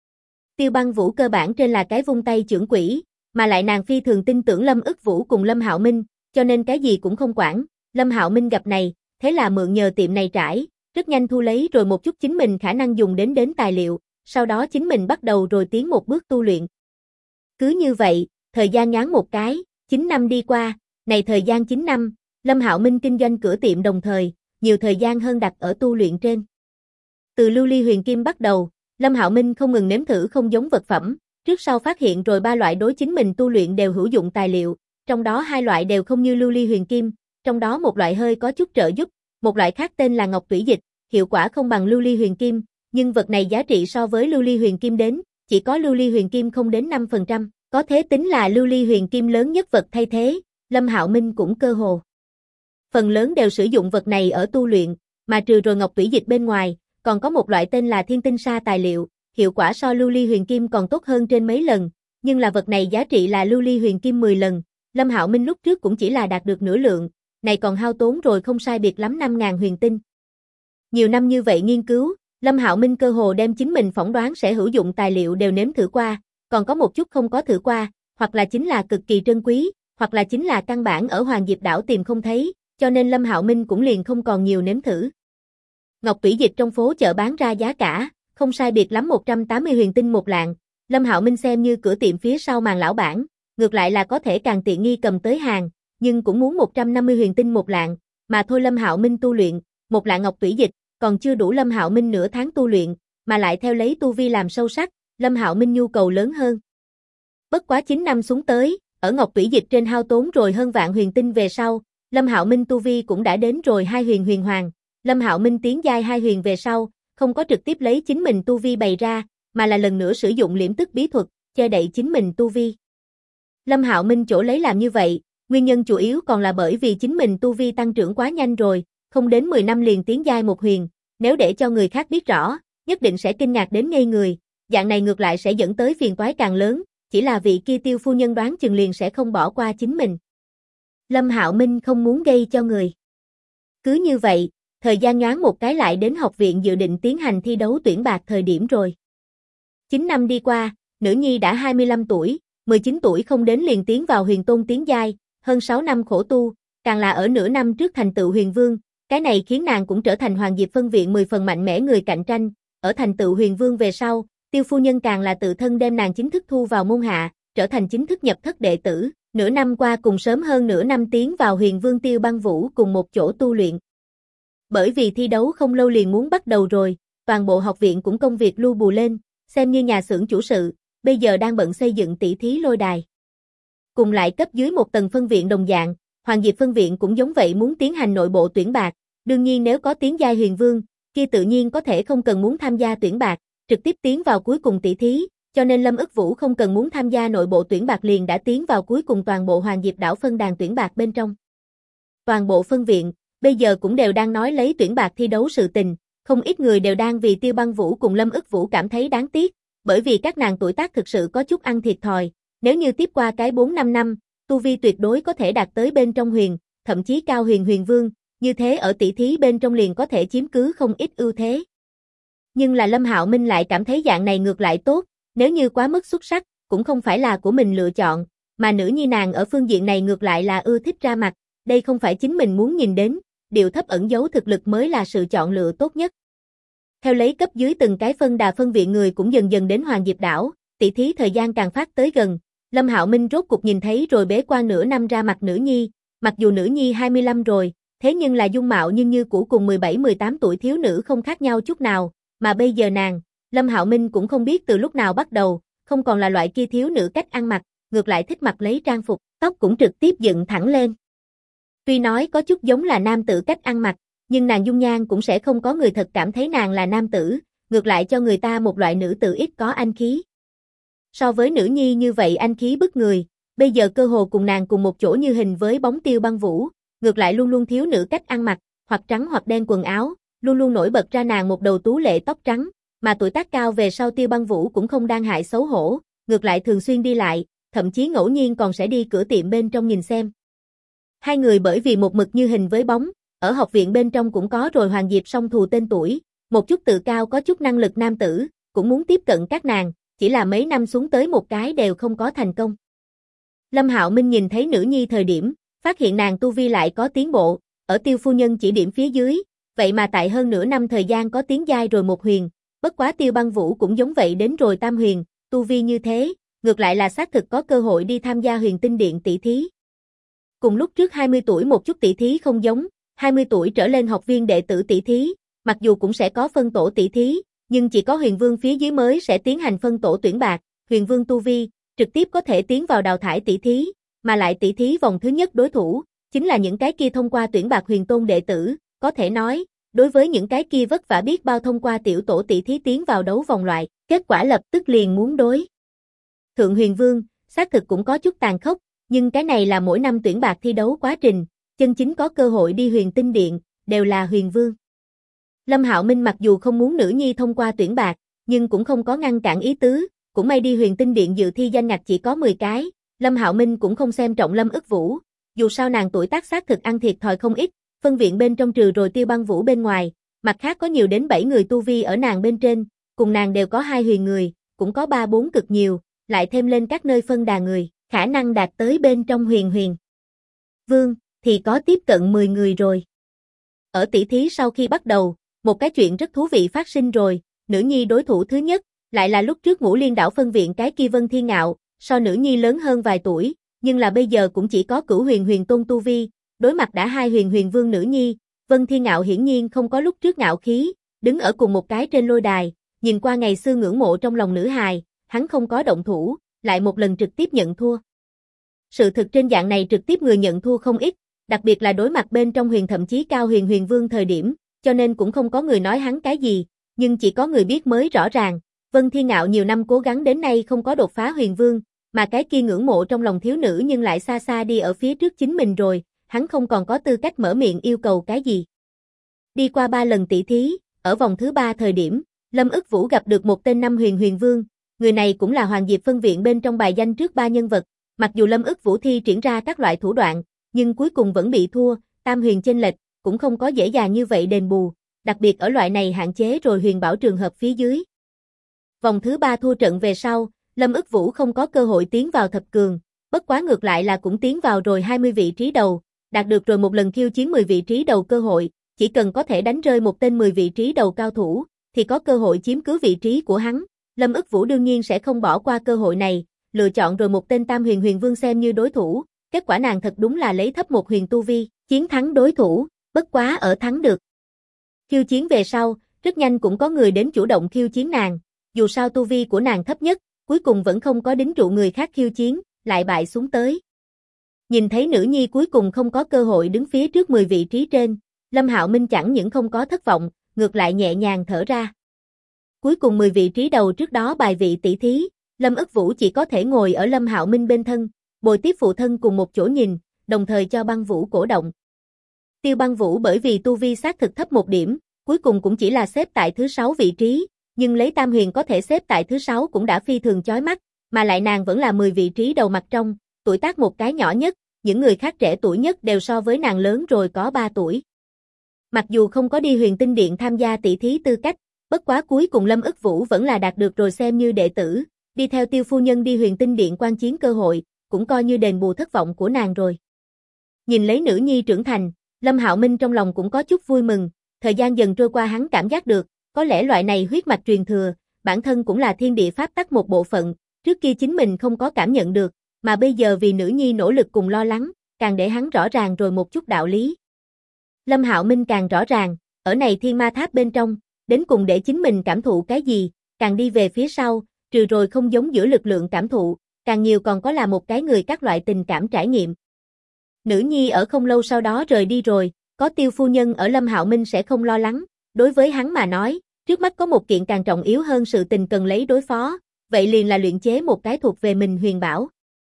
Tiêu Băng Vũ cơ bản trên là cái vung tay chưởng quỷ, mà lại nàng phi thường tin tưởng Lâm Ức Vũ cùng Lâm Hạo Minh, cho nên cái gì cũng không quản, Lâm Hạo Minh gặp này, thế là mượn nhờ tiệm này trải, rất nhanh thu lấy rồi một chút chính mình khả năng dùng đến tài liệu, sau đó chính mình bắt đầu rồi tiến một bước tu luyện. Cứ như vậy, thời gian nhoáng một cái, 9 năm đi qua, này thời gian 9 năm, Lâm Hạo Minh kinh doanh cửa tiệm đồng thời, nhiều thời gian hơn đặt ở tu luyện trên. Từ lưu ly huyền kim bắt đầu, Lâm Hạo Minh không ngừng nếm thử không giống vật phẩm, trước sau phát hiện rồi 3 loại đối chính mình tu luyện đều hữu dụng tài liệu, trong đó 2 loại đều không như lưu ly huyền kim, trong đó một loại hơi có chút trợ giúp, một loại khác tên là ngọc tủy dịch, hiệu quả không bằng lưu ly huyền kim, nhưng vật này giá trị so với lưu ly huyền kim đến, chỉ có lưu ly huyền kim không đến 5%, có thế tính là lưu ly huyền kim lớn nhất vật thay thế, Lâm Hạo Minh cũng cơ hồ. Phần lớn đều sử dụng vật này ở tu luyện, mà trừ rồi ngọc tủy dịch bên ngoài, còn có một loại tên là thiên tinh sa tài liệu, hiệu quả so lưu ly huyền kim còn tốt hơn trên mấy lần, nhưng là vật này giá trị là lưu ly huyền kim 10 lần, Lâm Hạo Minh lúc trước cũng chỉ là đạt được nửa lượng, này còn hao tốn rồi không sai biệt lắm 5.000 huyền tinh. Nhiều năm như vậy nghiên cứu, Lâm Hạo Minh cơ hồ đem chính mình phỏng đoán sẽ hữu dụng tài liệu đều nếm thử qua, còn có một chút không có thử qua, hoặc là chính là cực kỳ trân quý, hoặc là chính là căn bản ở Hoàng Diệp đảo tìm không thấy, cho nên Lâm Hạo Minh cũng liền không còn nhiều nếm thử. Ngọc tủy dịch trong phố chợ bán ra giá cả, không sai biệt lắm 180 huyền tinh một lạng, Lâm Hạo Minh xem như cửa tiệm phía sau màn lão bản, ngược lại là có thể càng tiện nghi cầm tới hàng, nhưng cũng muốn 150 huyền tinh một lạng, mà thôi Lâm Hạo Minh tu luyện, một lạng ngọc tủy dịch, còn chưa đủ Lâm Hạo Minh nửa tháng tu luyện, mà lại theo lấy tu vi làm sâu sắc, Lâm Hạo Minh nhu cầu lớn hơn. Bất quá 9 năm xuống tới, ở ngọc tủy dịch trên hao tốn rồi hơn vạn huyền tinh về sau, Lâm Hạo Minh tu vi cũng đã đến rồi 2 huyền huyền hoàng, Lâm Hạo Minh tiến giai 2 huyền về sau, không có trực tiếp lấy chính mình tu vi bày ra, mà là lần nữa sử dụng liễm tức bí thuật, che đậy chính mình tu vi. Lâm Hạo Minh chỗ lấy làm như vậy, nguyên nhân chủ yếu còn là bởi vì chính mình tu vi tăng trưởng quá nhanh rồi, không đến 10 năm liền tiến giai 1 huyền, nếu để cho người khác biết rõ, nhất định sẽ kinh ngạc đến ngây người, dạng này ngược lại sẽ dẫn tới phiền toái càng lớn, chỉ là vị kia Tiêu phu nhân đoán chừng liền sẽ không bỏ qua chính mình. Lâm Hạo Minh không muốn gây cho người. Cứ như vậy, thời gian nhoáng một cái lại đến học viện dự định tiến hành thi đấu tuyển bạc thời điểm rồi. 9 năm đi qua, nữ nhi đã 25 tuổi, 19 tuổi không đến liền tiến vào huyền tôn tiến giai, hơn 6 năm khổ tu, càng là ở nửa năm trước thành tựu huyền vương, cái này khiến nàng cũng trở thành Hoàng Diệp phân viện 10 phần mạnh mẽ người cạnh tranh, ở thành tựu huyền vương về sau, Tiêu phu nhân càng là tự thân đem nàng chính thức thu vào môn hạ, trở thành chính thức nhập thất đệ tử, nửa năm qua cùng sớm hơn nửa năm tiến vào huyền vương Tiêu Băng Vũ cùng một chỗ tu luyện. Bởi vì thi đấu không lâu liền muốn bắt đầu rồi, toàn bộ học viện cũng công việc lu bù lên, xem như nhà xưởng chủ sự, bây giờ đang bận xây dựng tỷ thí lôi đài. Cùng lại cấp dưới một tầng phân viện đồng dạng, Hoàng Diệp phân viện cũng giống vậy muốn tiến hành nội bộ tuyển bạc, đương nhiên nếu có tiến giai huyền vương, kia tự nhiên có thể không cần muốn tham gia tuyển bạc, trực tiếp tiến vào cuối cùng tỷ thí, cho nên Lâm Ức Vũ không cần muốn tham gia nội bộ tuyển bạc liền đã tiến vào cuối cùng toàn bộ Hoàng Diệp đảo phân đàn tuyển bạc bên trong. Toàn bộ phân viện, bây giờ cũng đều đang nói lấy tuyển bạc thi đấu sự tình, không ít người đều đang vì Tiêu Băng Vũ cùng Lâm Ức Vũ cảm thấy đáng tiếc, bởi vì các nàng tuổi tác thực sự có chút ăn thiệt thòi, nếu như tiếp qua cái 4-5 năm, tu vi tuyệt đối có thể đạt tới bên trong huyền, thậm chí cao huyền huyền vương, như thế ở tỷ thí bên trong liền có thể chiếm cứ không ít ưu thế. Nhưng là Lâm Hạo Minh lại cảm thấy dạng này ngược lại tốt, nếu như quá mức xuất sắc, cũng không phải là của mình lựa chọn, mà nữ nhi nàng ở phương diện này ngược lại là ưa thích ra mặt, đây không phải chính mình muốn nhìn đến, điệu thấp ẩn giấu thực lực mới là sự chọn lựa tốt nhất. Theo lấy cấp dưới từng cái phân đà phân viện người cũng dần dần đến Hoàng Diệp đảo, tỷ thí thời gian càng phát tới gần, Lâm Hạo Minh rốt cục nhìn thấy rồi bế quan nửa năm ra mặt nữ nhi, mặc dù nữ nhi 25 rồi, thế nhưng là dung mạo nhưng như cũ cùng 17-18 tuổi thiếu nữ không khác nhau chút nào, mà bây giờ nàng, Lâm Hạo Minh cũng không biết từ lúc nào bắt đầu, không còn là loại kia thiếu nữ cách ăn mặc, ngược lại thích mặc lấy trang phục, tóc cũng trực tiếp dựng thẳng lên. Tuy nói có chút giống là nam tử cách ăn mặc, nhưng nàng dung nhan cũng sẽ không có người thật cảm thấy nàng là nam tử, ngược lại cho người ta một loại nữ tử ít có anh khí. So với nữ nhi như vậy anh khí bức người, bây giờ cơ hồ cùng nàng cùng một chỗ như hình với bóng Tiêu Băng Vũ, ngược lại luôn luôn thiếu nữ cách ăn mặc, hoặc trắng hoặc đen quần áo, luôn luôn nổi bật ra nàng một đầu tú lệ tóc trắng, mà tuổi tác cao về sau Tiêu Băng Vũ cũng không đang hại xấu hổ, ngược lại thường xuyên đi lại, thậm chí ngẫu nhiên còn sẽ đi cửa tiệm bên trong nhìn xem. Hai người bởi vì một mực như hình với bóng, ở học viện bên trong cũng có rồi Hoàng Diệp song thù tên tuổi, một chút tự cao có chút năng lực nam tử, cũng muốn tiếp cận các nàng, chỉ là mấy năm xuống tới một cái đều không có thành công. Lâm Hạo Minh nhìn thấy nữ nhi thời điểm, phát hiện nàng tu vi lại có tiến bộ, ở Tiêu phu nhân chỉ điểm phía dưới, vậy mà tại hơn nửa năm thời gian có tiến giai rồi một huyền, bất quá Tiêu Băng Vũ cũng giống vậy đến rồi tam huyền, tu vi như thế, ngược lại là xác thực có cơ hội đi tham gia Huyền Tinh Điện tỷ thí. Cùng lúc trước 20 tuổi một chút tỷ thí không giống, 20 tuổi trở lên học viên đệ tử tỷ thí, mặc dù cũng sẽ có phân tổ tỷ thí, nhưng chỉ có huyền vương phía dưới mới sẽ tiến hành phân tổ tuyển bạc, huyền vương tu vi, trực tiếp có thể tiến vào đào thải tỷ thí, mà lại tỷ thí vòng thứ nhất đối thủ, chính là những cái kia thông qua tuyển bạc huyền tôn đệ tử, có thể nói, đối với những cái kia vất vả biết bao thông qua tiểu tổ tỷ thí tiến vào đấu vòng loại, kết quả lập tức liền muốn đối. Thượng huyền vương, xác thực cũng có chút tàn khốc, nhưng cái này là mỗi năm tuyển bạc thi đấu quá trình, chân chính có cơ hội đi Huyền Tinh Điện, đều là huyền vương. Lâm Hạo Minh mặc dù không muốn nữ nhi thông qua tuyển bạc, nhưng cũng không có ngăn cản ý tứ, cũng may đi Huyền Tinh Điện dự thi danh ngạch chỉ có 10 cái, Lâm Hạo Minh cũng không xem trọng Lâm Ức Vũ, dù sao nàng tuổi tác xác thực ăn thiệt thòi không ít, phân viện bên trong trừ rồi Tiêu Băng Vũ bên ngoài, mặt khác có nhiều đến 7 người tu vi ở nàng bên trên, cùng nàng đều có 2 huyền người, cũng có 3-4 cực nhiều, lại thêm lên các nơi phân đà người, khả năng đạt tới bên trong huyền vương, thì có tiếp cận 10 người rồi. Ở tỷ thí sau khi bắt đầu, một cái chuyện rất thú vị phát sinh rồi, nữ nhi đối thủ thứ nhất, lại là lúc trước Ngũ Liên đảo phân viện cái kia Vân Thiên Ngạo, so nữ nhi lớn hơn vài tuổi, nhưng là bây giờ cũng chỉ có cửu huyền tôn tu vi, đối mặt đã 2 huyền vương nữ nhi, Vân Thiên Ngạo hiển nhiên không có lúc trước ngạo khí, đứng ở cùng một cái trên lôi đài, nhìn qua ngày xưa ngưỡng mộ trong lòng nữ hài, hắn không có động thủ, lại một lần trực tiếp nhận thua. Sự thực trên dạng này trực tiếp người nhận thua không ít, đặc biệt là đối mặt bên trong huyền thậm chí cao huyền vương thời điểm, cho nên cũng không có người nói hắn cái gì, nhưng chỉ có người biết mới rõ ràng, Vân Thiên Ngạo nhiều năm cố gắng đến nay không có đột phá huyền vương, mà cái kia ngưỡng mộ trong lòng thiếu nữ nhưng lại xa xa đi ở phía trước chính mình rồi, hắn không còn có tư cách mở miệng yêu cầu cái gì. Đi qua 3 lần tỷ thí, ở vòng thứ 3 thời điểm, Lâm Ức Vũ gặp được một tên 5 huyền vương, người này cũng là Hoàng Diệp phân viện bên trong bài danh trước 3 nhân vật, mặc dù Lâm Ức Vũ thi triển ra các loại thủ đoạn, nhưng cuối cùng vẫn bị thua, tam huyền chênh lệch, cũng không có dễ dàng như vậy đền bù, đặc biệt ở loại này hạn chế rồi huyền bảo trường hợp phía dưới. Vòng thứ 3 thua trận về sau, Lâm Ức Vũ không có cơ hội tiến vào thập cường, bất quá ngược lại là cũng tiến vào rồi 20 vị trí đầu, đạt được rồi một lần khiêu chiến 10 vị trí đầu cơ hội, chỉ cần có thể đánh rơi một tên 10 vị trí đầu cao thủ, thì có cơ hội chiếm cứ vị trí của hắn. Lâm Ức Vũ đương nhiên sẽ không bỏ qua cơ hội này, lựa chọn rồi một tên tam huyền vương xem như đối thủ, kết quả nàng thật đúng là lấy thấp một huyền tu vi, chiến thắng đối thủ, bất quá ở thắng được. Khiêu chiến về sau, rất nhanh cũng có người đến chủ động khiêu chiến nàng, dù sao tu vi của nàng thấp nhất, cuối cùng vẫn không có đính trụ người khác khiêu chiến, lại bại xuống tới. Nhìn thấy nữ nhi cuối cùng không có cơ hội đứng phía trước 10 vị trí trên, Lâm Hạo Minh chẳng những không có thất vọng, ngược lại nhẹ nhàng thở ra. Cuối cùng 10 vị trí đầu trước đó bài vị tỷ thí, Lâm Ức Vũ chỉ có thể ngồi ở Lâm Hạo Minh bên thân, bồi tiếp phụ thân cùng một chỗ nhìn, đồng thời cho Băng Vũ cổ động. Tiêu Băng Vũ bởi vì tu vi xác thực thấp một điểm, cuối cùng cũng chỉ là xếp tại thứ 6 vị trí, nhưng lấy tam huyền có thể xếp tại thứ 6 cũng đã phi thường chói mắt, mà lại nàng vẫn là 10 vị trí đầu mặt trong, tuổi tác một cái nhỏ nhất, những người khác trẻ tuổi nhất đều so với nàng lớn rồi có 3 tuổi. Mặc dù không có đi Huyền Tinh Điện tham gia tỷ thí tư cách, bất quá cuối cùng Lâm Ức Vũ vẫn là đạt được rồi xem như đệ tử, đi theo Tiêu phu nhân đi Huyền Tinh Điện quan chiến cơ hội, cũng coi như đền bù thất vọng của nàng rồi. Nhìn lấy nữ nhi trưởng thành, Lâm Hạo Minh trong lòng cũng có chút vui mừng, thời gian dần trôi qua hắn cảm giác được, có lẽ loại này huyết mạch truyền thừa, bản thân cũng là thiên địa pháp tắc một bộ phận, trước kia chính mình không có cảm nhận được, mà bây giờ vì nữ nhi nỗ lực cùng lo lắng, càng để hắn rõ ràng rồi một chút đạo lý. Lâm Hạo Minh càng rõ ràng, ở này thiên ma tháp bên trong, đến cùng để chính mình cảm thụ cái gì, càng đi về phía sau, trừ rồi không giống giữa lực lượng cảm thụ, càng nhiều còn có là một cái người các loại tình cảm trải nghiệm. Nữ nhi ở không lâu sau đó rời đi rồi, có Tiêu phu nhân ở Lâm Hạo Minh sẽ không lo lắng, đối với hắn mà nói, trước mắt có một kiện càng trọng yếu hơn sự tình cần lấy đối phó, vậy liền là luyện chế một cái thuộc về mình huyền bảo.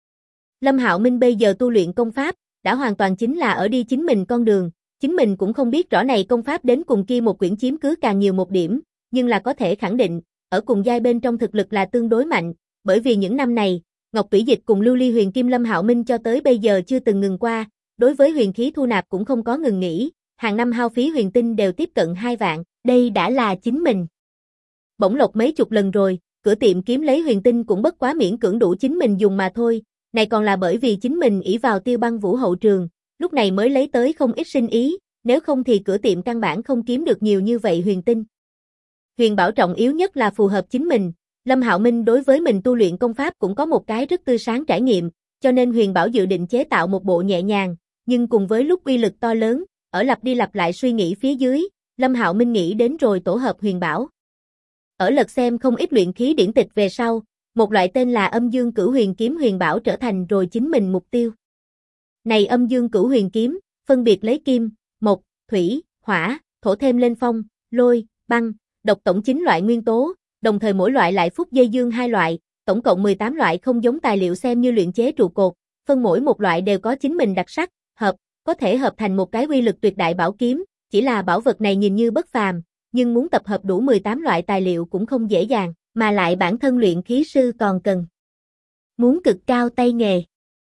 Lâm Hạo Minh bây giờ tu luyện công pháp, đã hoàn toàn chính là ở đi chính mình con đường, chính mình cũng không biết rõ này công pháp đến cùng kia một quyển chiếm cứ càng nhiều một điểm, nhưng là có thể khẳng định, ở cùng giai bên trong thực lực là tương đối mạnh, bởi vì những năm này, Ngọc Tủy Dịch cùng Lưu Ly Huyền Kim Lâm Hạo Minh cho tới bây giờ chưa từng ngừng qua, đối với huyền khí thu nạp cũng không có ngừng nghỉ, hàng năm hao phí huyền tinh đều tiếp cận 2 vạn, đây đã là chính mình bổng lộc mấy chục lần rồi, cửa tiệm kiếm lấy huyền tinh cũng bất quá miễn cưỡng đủ chính mình dùng mà thôi, này còn là bởi vì chính mình ỷ vào Tiêu Băng Vũ hậu trường, lúc này mới lấy tới không ít sinh ý, nếu không thì cửa tiệm căn bản không kiếm được nhiều như vậy huyền tinh. Huyền bảo trọng yếu nhất là phù hợp chính mình, Lâm Hạo Minh đối với mình tu luyện công pháp cũng có một cái rất tươi sáng trải nghiệm, cho nên huyền bảo dự định chế tạo một bộ nhẹ nhàng, nhưng cùng với lúc uy lực to lớn, ở lặp đi lặp lại suy nghĩ phía dưới, Lâm Hạo Minh nghĩ đến rồi tổ hợp huyền bảo. Ở lật xem không ít luyện khí điển tịch về sau, một loại tên là Âm Dương Cửu Huyền Kiếm huyền bảo trở thành rồi chính mình mục tiêu. Này Âm Dương Cửu Huyền Kiếm, phân biệt lấy kim, mộc, thủy, hỏa, thổ thêm lên phong, lôi, băng, độc tổng 9 loại nguyên tố, đồng thời mỗi loại lại phúc dây dương 2 loại, tổng cộng 18 loại không giống tài liệu xem như luyện chế trụ cột, phân mỗi một loại đều có chính mình đặc sắc, có thể hợp thành một cái uy lực tuyệt đại bảo kiếm, chỉ là bảo vật này nhìn như bất phàm, nhưng muốn tập hợp đủ 18 loại tài liệu cũng không dễ dàng, mà lại bản thân luyện khí sư còn cần muốn cực cao tay nghề.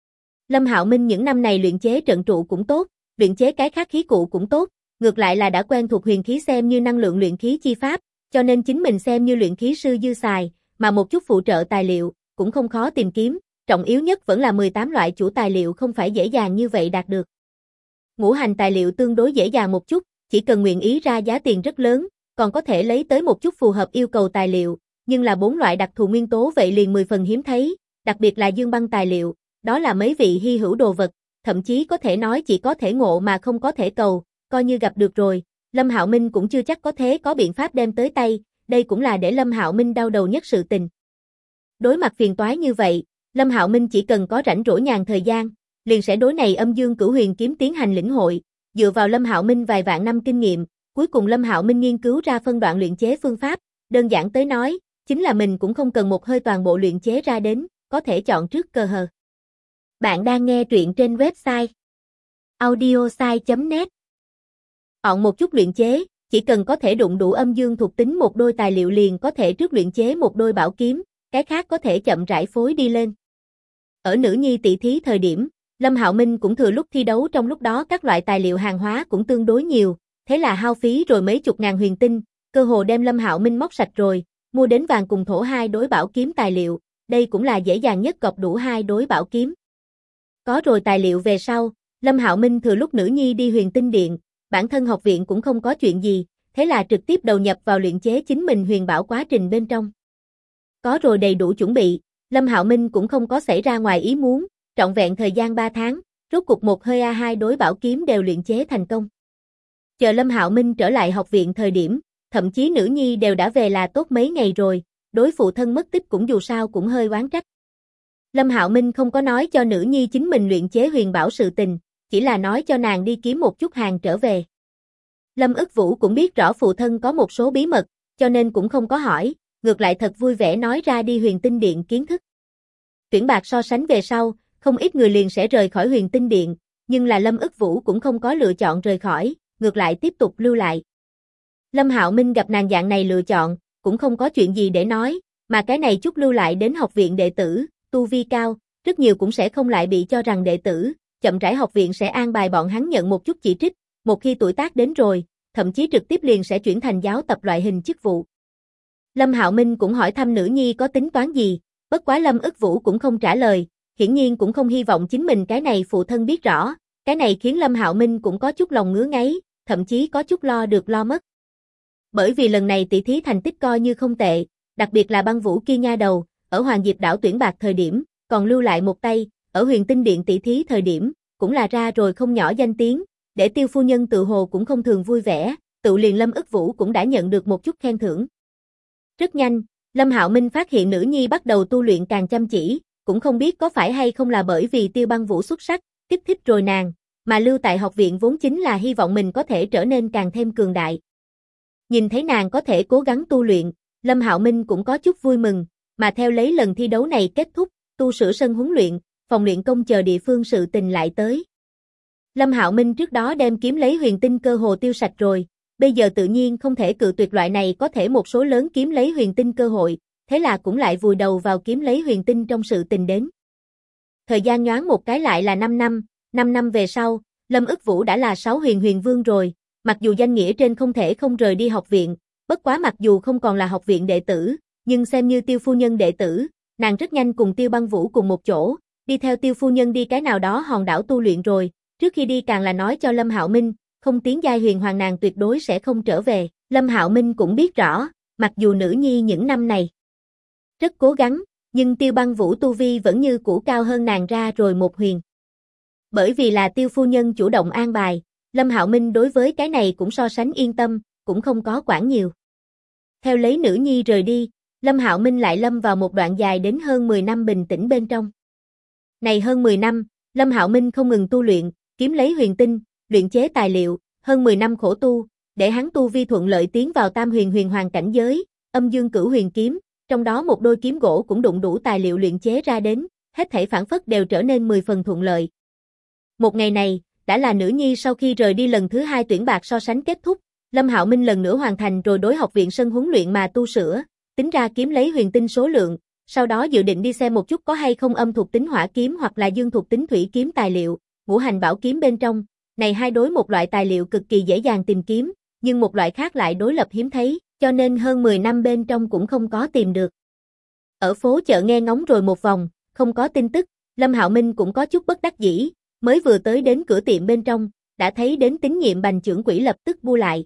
Lâm Hạo Minh những năm này luyện chế trận trụ cũng tốt, luyện chế cái khác khí cụ cũng tốt, ngược lại là đã quen thuộc huyền khí xem như năng lượng luyện khí chi pháp, cho nên chính mình xem như luyện khí sư dư xài, mà một chút phụ trợ tài liệu cũng không khó tìm kiếm, trọng yếu nhất vẫn là 18 loại chủ tài liệu không phải dễ dàng như vậy đạt được. Ngũ hành tài liệu tương đối dễ dàng một chút, chỉ cần nguyện ý ra giá tiền rất lớn, còn có thể lấy tới một chút phù hợp yêu cầu tài liệu, nhưng là 4 loại đặc thù nguyên tố vậy liền 10 phần hiếm thấy, đặc biệt là dương băng tài liệu, đó là mấy vị hy hữu đồ vật, thậm chí có thể nói chỉ có thể ngộ mà không có thể cầu, coi như gặp được rồi, Lâm Hạo Minh cũng chưa chắc có biện pháp đem tới tay, đây cũng là để Lâm Hạo Minh đau đầu nhất sự tình. Đối mặt phiền toái như vậy, Lâm Hạo Minh chỉ cần có rảnh rỗi nhàn thời gian, liền sẽ đối này Âm Dương Cửu Huyền Kiếm tiến hành lĩnh hội, dựa vào Lâm Hạo Minh vài vạn năm kinh nghiệm, cuối cùng Lâm Hạo Minh nghiên cứu ra phân đoạn luyện chế phương pháp, đơn giản tới nói, chính là mình cũng không cần một hơi toàn bộ luyện chế ra đến, có thể chọn trước cơ hờ. Bạn đang nghe truyện trên website audiosai.net. Chọn một chút luyện chế, chỉ cần có thể đụng đủ âm dương thuộc tính một đôi tài liệu liền có thể trước luyện chế một đôi bảo kiếm, cái khác có thể chậm rãi phối đi lên. Ở nữ nhi tỷ thí thời điểm, Lâm Hạo Minh cũng thừa lúc thi đấu trong lúc đó các loại tài liệu hàng hóa cũng tương đối nhiều, thế là hao phí rồi mấy chục ngàn huyền tinh, cơ hồ đem Lâm Hạo Minh móc sạch rồi, mua đến vàng cùng thổ 2 đối bảo kiếm tài liệu, đây cũng là dễ dàng nhất gọp đủ 2 đối bảo kiếm. Có rồi tài liệu về sau, Lâm Hạo Minh thừa lúc nữ nhi đi Huyền Tinh Điện, bản thân học viện cũng không có chuyện gì, thế là trực tiếp đầu nhập vào luyện chế chính mình huyền bảo quá trình bên trong. Có rồi đầy đủ chuẩn bị, Lâm Hạo Minh cũng không có xảy ra ngoài ý muốn, trọn vẹn thời gian 3 tháng, rốt cục một hơi A2 đối bảo kiếm đều luyện chế thành công. Chờ Lâm Hạo Minh trở lại học viện thời điểm, thậm chí nữ nhi đều đã về là tốt mấy ngày rồi, đối phụ thân mất tích cũng dù sao cũng hơi oán trách. Lâm Hạo Minh không có nói cho nữ nhi chính mình luyện chế huyền bảo sự tình, chỉ là nói cho nàng đi kiếm một chút hàng trở về. Lâm Ức Vũ cũng biết rõ phụ thân có một số bí mật, cho nên cũng không có hỏi, ngược lại thật vui vẻ nói ra đi Huyền Tinh Điện kiến thức. Tuyển bạc so sánh về sau, không ít người liền sẽ rời khỏi Huyền Tinh Điện, nhưng là Lâm Ức Vũ cũng không có lựa chọn rời khỏi, ngược lại tiếp tục lưu lại. Lâm Hạo Minh gặp nàng dạng này lựa chọn, cũng không có chuyện gì để nói, mà cái này chút lưu lại đến học viện đệ tử, tu vi cao, rất nhiều cũng sẽ không lại bị cho rằng đệ tử, chậm rãi học viện sẽ an bài bọn hắn nhận một chút chỉ trích, một khi tuổi tác đến rồi, thậm chí trực tiếp liền sẽ chuyển thành giáo tập loại hình chức vụ. Lâm Hạo Minh cũng hỏi thăm nữ nhi có tính toán gì, bất quá Lâm Ức Vũ cũng không trả lời, hiển nhiên cũng không hy vọng chính mình cái này phụ thân biết rõ, cái này khiến Lâm Hạo Minh cũng có chút lòng ngứa ngáy, thậm chí có chút lo được lo mất. Bởi vì lần này tỷ thí thành tích coi như không tệ, đặc biệt là Băng Vũ kia nha đầu, ở Hoàng Diệp đảo tuyển bạc thời điểm, còn lưu lại một tay, ở Huyền Tinh Điện tỷ thí thời điểm, cũng là ra rồi không nhỏ danh tiếng, để Tiêu phu nhân tự hồ cũng không thường vui vẻ, tự liền Lâm Ức Vũ cũng đã nhận được một chút khen thưởng. Rất nhanh, Lâm Hạo Minh phát hiện nữ nhi bắt đầu tu luyện càng chăm chỉ, cũng không biết có phải hay không là bởi vì Tiêu Băng Vũ xuất sắc, kích thích rồi nàng, mà lưu tại học viện vốn chính là hy vọng mình có thể trở nên càng thêm cường đại. Nhìn thấy nàng có thể cố gắng tu luyện, Lâm Hạo Minh cũng có chút vui mừng, mà theo lấy lần thi đấu này kết thúc, tu sửa sân huấn luyện, phòng luyện công chờ địa phương sự tình lại tới. Lâm Hạo Minh trước đó đem kiếm lấy huyền tinh cơ hồ tiêu sạch rồi, bây giờ tự nhiên không thể cự tuyệt loại này có thể một số lớn kiếm lấy huyền tinh cơ hội, thế là cũng lại vùi đầu vào kiếm lấy huyền tinh trong sự tình đến. Thời gian nhoáng một cái lại là 5 năm, 5 năm về sau, Lâm Ức Vũ đã là 6 huyền vương rồi, mặc dù danh nghĩa trên không thể không rời đi học viện, bất quá mặc dù không còn là học viện đệ tử, nhưng xem như Tiêu phu nhân đệ tử, nàng rất nhanh cùng Tiêu Băng Vũ cùng một chỗ, đi theo Tiêu phu nhân đi cái nào đó hòn đảo tu luyện rồi, trước khi đi càng là nói cho Lâm Hạo Minh, không tiến giai huyền hoàng nàng tuyệt đối sẽ không trở về. Lâm Hạo Minh cũng biết rõ, mặc dù nữ nhi những năm này rất cố gắng, nhưng Tiêu Băng Vũ tu vi vẫn như cũ cao hơn nàng ra rồi một huyền. Bởi vì là Tiêu phu nhân chủ động an bài, Lâm Hạo Minh đối với cái này cũng so sánh yên tâm, cũng không có quản nhiều. Theo lấy nữ nhi rời đi, Lâm Hạo Minh lại lâm vào một đoạn dài đến hơn 10 năm bình tĩnh bên trong. Này hơn 10 năm, Lâm Hạo Minh không ngừng tu luyện, kiếm lấy huyền tinh, luyện chế tài liệu, hơn 10 năm khổ tu, để hắn tu vi thuận lợi tiến vào tam huyền hoàng cảnh giới, âm dương cửu huyền kiếm, trong đó một đôi kiếm gỗ cũng đụng đủ tài liệu luyện chế ra đến, hết thảy phản phất đều trở nên 10 phần thuận lợi. Một ngày này, đã là nữ nhi sau khi rời đi lần thứ 2 tuyển bạc so sánh kết thúc, Lâm Hạo Minh lần nữa hoàn thành rồi đối học viện sân huấn luyện mà tu sửa, tính ra kiếm lấy huyền tinh số lượng, sau đó dự định đi xem một chút có hay không âm thuộc tính hỏa kiếm hoặc là dương thuộc tính thủy kiếm tài liệu, ngũ hành bảo kiếm bên trong, này hai đối một loại tài liệu cực kỳ dễ dàng tìm kiếm, nhưng một loại khác lại đối lập hiếm thấy, cho nên hơn 10 năm bên trong cũng không có tìm được. Ở phố chợ nghe ngóng rồi một vòng, không có tin tức, Lâm Hạo Minh cũng có chút bất đắc dĩ, mới vừa tới đến cửa tiệm bên trong, đã thấy đến tín nhiệm Bành trưởng quỹ lập tức bu lại.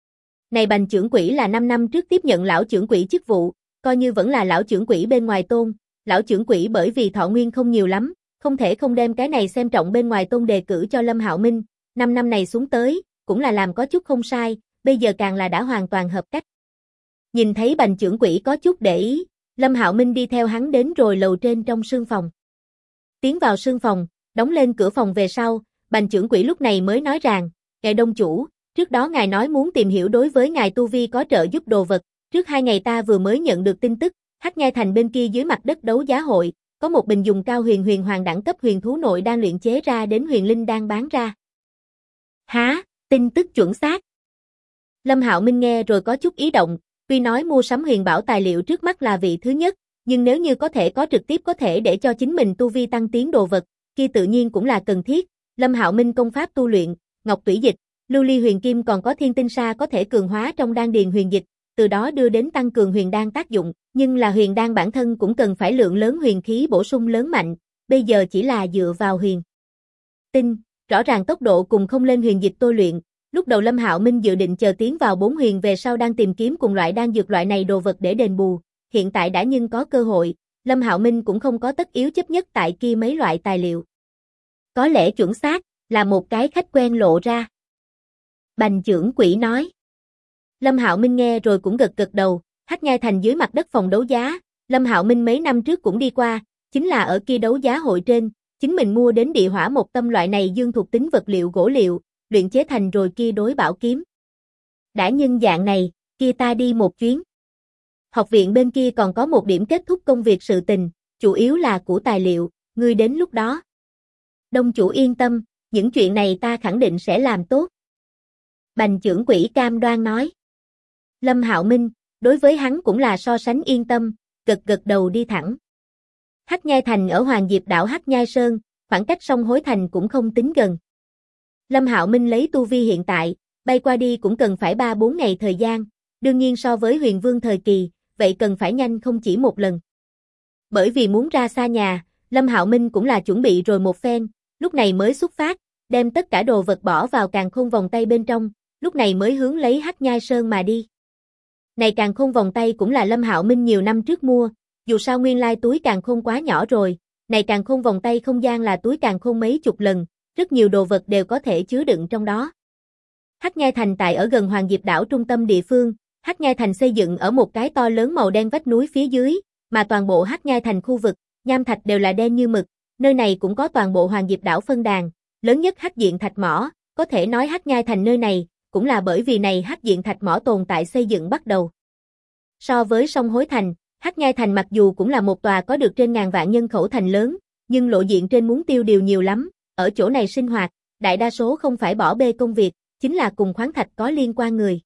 Này Bành trưởng quỹ là 5 năm trước tiếp nhận lão trưởng quỹ chức vụ, coi như vẫn là lão trưởng quỹ bên ngoài tôn, lão trưởng quỹ bởi vì thọ nguyên không nhiều lắm, không thể không đem cái này xem trọng bên ngoài tôn đề cử cho Lâm Hạo Minh, 5 năm này xuống tới, cũng là làm có chút không sai, bây giờ càng là đã hoàn toàn hợp cách. Nhìn thấy Bành trưởng quỹ có chút để ý, Lâm Hạo Minh đi theo hắn đến rồi lầu trên trong sương phòng. Tiến vào sương phòng, đóng lên cửa phòng về sau, Bành trưởng quỹ lúc này mới nói rằng, ngài đông chủ, trước đó ngài nói muốn tìm hiểu đối với ngài tu vi có trợ giúp đồ vật, trước 2 ngày ta vừa mới nhận được tin tức, Hắc Nhai Thành bên kia dưới mặt đất đấu giá hội, có một bình dùng cao huyền hoàng đẳng cấp huyền thú nội đang luyện chế ra đến huyền linh đang bán ra. Hả, tin tức chuẩn xác. Lâm Hạo Minh nghe rồi có chút ý động, tuy nói mua sắm huyền bảo tài liệu trước mắt là vị thứ nhất, nhưng nếu như có thể có trực tiếp có thể để cho chính mình tu vi tăng tiến đồ vật, kia tự nhiên cũng là cần thiết. Lâm Hạo Minh công pháp tu luyện, Ngọc Tủy Dịch, Lưu Ly Huyền Kim còn có Thiên Tinh Sa có thể cường hóa trong đan điền huyền dịch, từ đó đưa đến tăng cường huyền đan tác dụng, nhưng là huyền đan bản thân cũng cần phải lượng lớn huyền khí bổ sung lớn mạnh, bây giờ chỉ là dựa vào huyền tinh, rõ ràng tốc độ cùng không lên huyền dịch tôi luyện. Lúc đầu Lâm Hạo Minh dự định chờ tiến vào 4 huyền về sau đang tìm kiếm cùng loại đan dược loại này đồ vật để đền bù, hiện tại đã nhưng có cơ hội, Lâm Hạo Minh cũng không có tất yếu chấp nhất tại kia mấy loại tài liệu. Có lẽ chuẩn xác, là một cái khách quen lộ ra. Bành trưởng quỹ nói. Lâm Hạo Minh nghe rồi cũng gật gật đầu, Hắc Nhai Thành dưới mặt đất phòng đấu giá, Lâm Hạo Minh mấy năm trước cũng đi qua, chính là ở kia đấu giá hội trên, chính mình mua đến địa hỏa một tâm loại này dương thuộc tính vật liệu gỗ liệu, luyện chế thành rồi kia đối bảo kiếm. Đã nhân dạng này, kia ta đi một chuyến. Học viện bên kia còn có một điểm kết thúc công việc sự tình, chủ yếu là của tài liệu, ngươi đến lúc đó. Đông chủ yên tâm, những chuyện này ta khẳng định sẽ làm tốt. Bành trưởng quỹ cam đoan nói. Lâm Hạo Minh, đối với hắn cũng là so sánh yên tâm, gật gật đầu đi thẳng. Hắc Nhai Thành ở Hoàng Diệp đảo Hắc Nhai Sơn, khoảng cách sông Hối Thành cũng không tính gần. Lâm Hạo Minh lấy tu vi hiện tại, bay qua đi cũng cần phải 3-4 ngày thời gian, đương nhiên so với Huyền Vương thời kỳ, vậy cần phải nhanh không chỉ một lần. Bởi vì muốn ra xa nhà, Lâm Hạo Minh cũng là chuẩn bị rồi một phen, lúc này mới xuất phát, đem tất cả đồ vật bỏ vào càn khôn vòng tay bên trong, lúc này mới hướng lấy Hắc Nhai Sơn mà đi. Này càn khôn vòng tay cũng là Lâm Hạo Minh nhiều năm trước mua, dù sao nguyên lai túi càn khôn quá nhỏ rồi, này càn khôn vòng tay không gian là túi càn khôn mấy chục lần, rất nhiều đồ vật đều có thể chứa đựng trong đó. Hắc Nhai Thành tại ở gần Hoàng Diệp đảo trung tâm địa phương, Hắc Nhai Thành xây dựng ở một cái to lớn màu đen vách núi phía dưới, mà toàn bộ Hắc Nhai Thành khu vực, nham thạch đều là đen như mực, nơi này cũng có toàn bộ Hoàng Diệp đảo phân đàn, lớn nhất Hắc Diện Thạch Mỏ, có thể nói Hắc Nhai Thành nơi này, cũng là bởi vì này Hắc Diện Thạch Mỏ tồn tại xây dựng bắt đầu. So với sông Hối Thành, Hắc Nhai Thành mặc dù cũng là một tòa có được trên ngàn vạn nhân khẩu thành lớn, nhưng lộ diện trên muốn tiêu điều nhiều lắm, ở chỗ này sinh hoạt, đại đa số không phải bỏ bê công việc, chính là cùng khoáng thạch có liên quan người.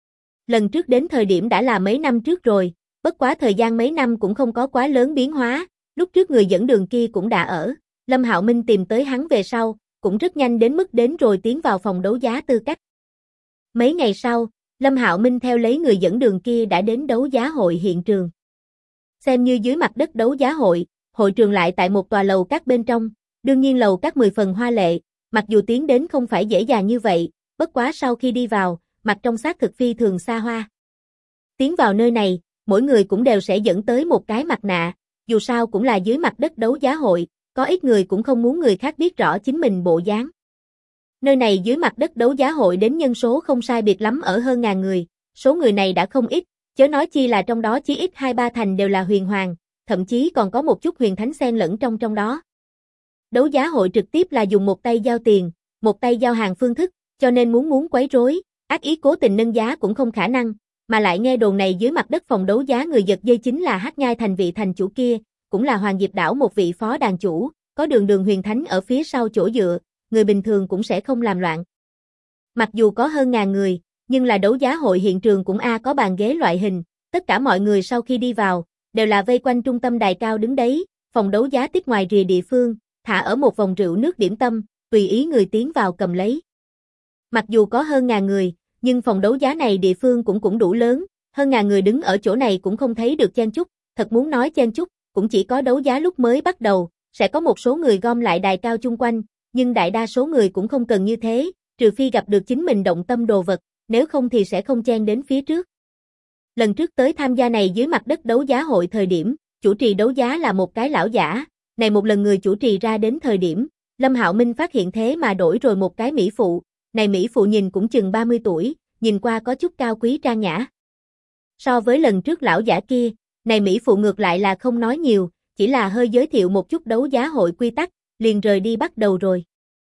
Lần trước đến thời điểm đã là mấy năm trước rồi, bất quá thời gian mấy năm cũng không có quá lớn biến hóa, lúc trước người dẫn đường kia cũng đã ở, Lâm Hạo Minh tìm tới hắn về sau, cũng rất nhanh đến mức đến rồi tiến vào phòng đấu giá tư cách. Mấy ngày sau, Lâm Hạo Minh theo lấy người dẫn đường kia đã đến đấu giá hội hiện trường. Xem như dưới mặt đất đấu giá hội, hội trường lại tại một tòa lầu các bên trong, đương nhiên lầu các 10 phần hoa lệ, mặc dù tiến đến không phải dễ dàng như vậy, bất quá sau khi đi vào, mặt trong xác thực phi thường xa hoa. Tiến vào nơi này, mỗi người cũng đều sẽ dẫn tới một cái mặt nạ, dù sao cũng là dưới mặt đất đấu giá hội, có ít người cũng không muốn người khác biết rõ chính mình bộ dáng. Nơi này dưới mặt đất đấu giá hội đến nhân số không sai biệt lắm ở hơn ngàn người, số người này đã không ít, chớ nói chi là trong đó chí ít 2-3 thành đều là huyền hoàng, thậm chí còn có một chút huyền thánh xen lẫn trong đó. Đấu giá hội trực tiếp là dùng một tay giao tiền, một tay giao hàng phương thức, cho nên muốn quấy rối, ác ý cố tình nâng giá cũng không khả năng, mà lại nghe đồn này dưới mặt đất phòng đấu giá người giật dây chính là Hắc Nhai Thành vị thành chủ kia, cũng là Hoàng Diệp đảo một vị phó đàn chủ, có đường huyền thánh ở phía sau chỗ dựa, người bình thường cũng sẽ không làm loạn. Mặc dù có hơn ngàn người, nhưng là đấu giá hội hiện trường cũng có bàn ghế loại hình, tất cả mọi người sau khi đi vào, đều là vây quanh trung tâm đài cao đứng đấy, phòng đấu giá tiếp ngoài rìa địa phương, thả ở một vòng rượu nước điểm tâm, tùy ý người tiến vào cầm lấy. Mặc dù có hơn ngàn người, nhưng phòng đấu giá này địa phương cũng đủ lớn, hơn ngàn người đứng ở chỗ này cũng không thấy được chen chúc, thật muốn nói chen chúc, cũng chỉ có đấu giá lúc mới bắt đầu, sẽ có một số người gom lại đài cao chung quanh, nhưng đại đa số người cũng không cần như thế, trừ phi gặp được chính mình động tâm đồ vật, nếu không thì sẽ không chen đến phía trước. Lần trước tới tham gia này dưới mặt đất đấu giá hội thời điểm, chủ trì đấu giá là một cái lão giả, này một lần người chủ trì ra đến thời điểm, Lâm Hạo Minh phát hiện thế mà đổi rồi một cái mỹ phụ, này mỹ phụ nhìn cũng chừng 30 tuổi, nhìn qua có chút cao quý trang nhã. So với lần trước lão giả kia, này mỹ phụ ngược lại là không nói nhiều, chỉ là hơi giới thiệu một chút đấu giá hội quy tắc, liền rời đi bắt đầu rồi.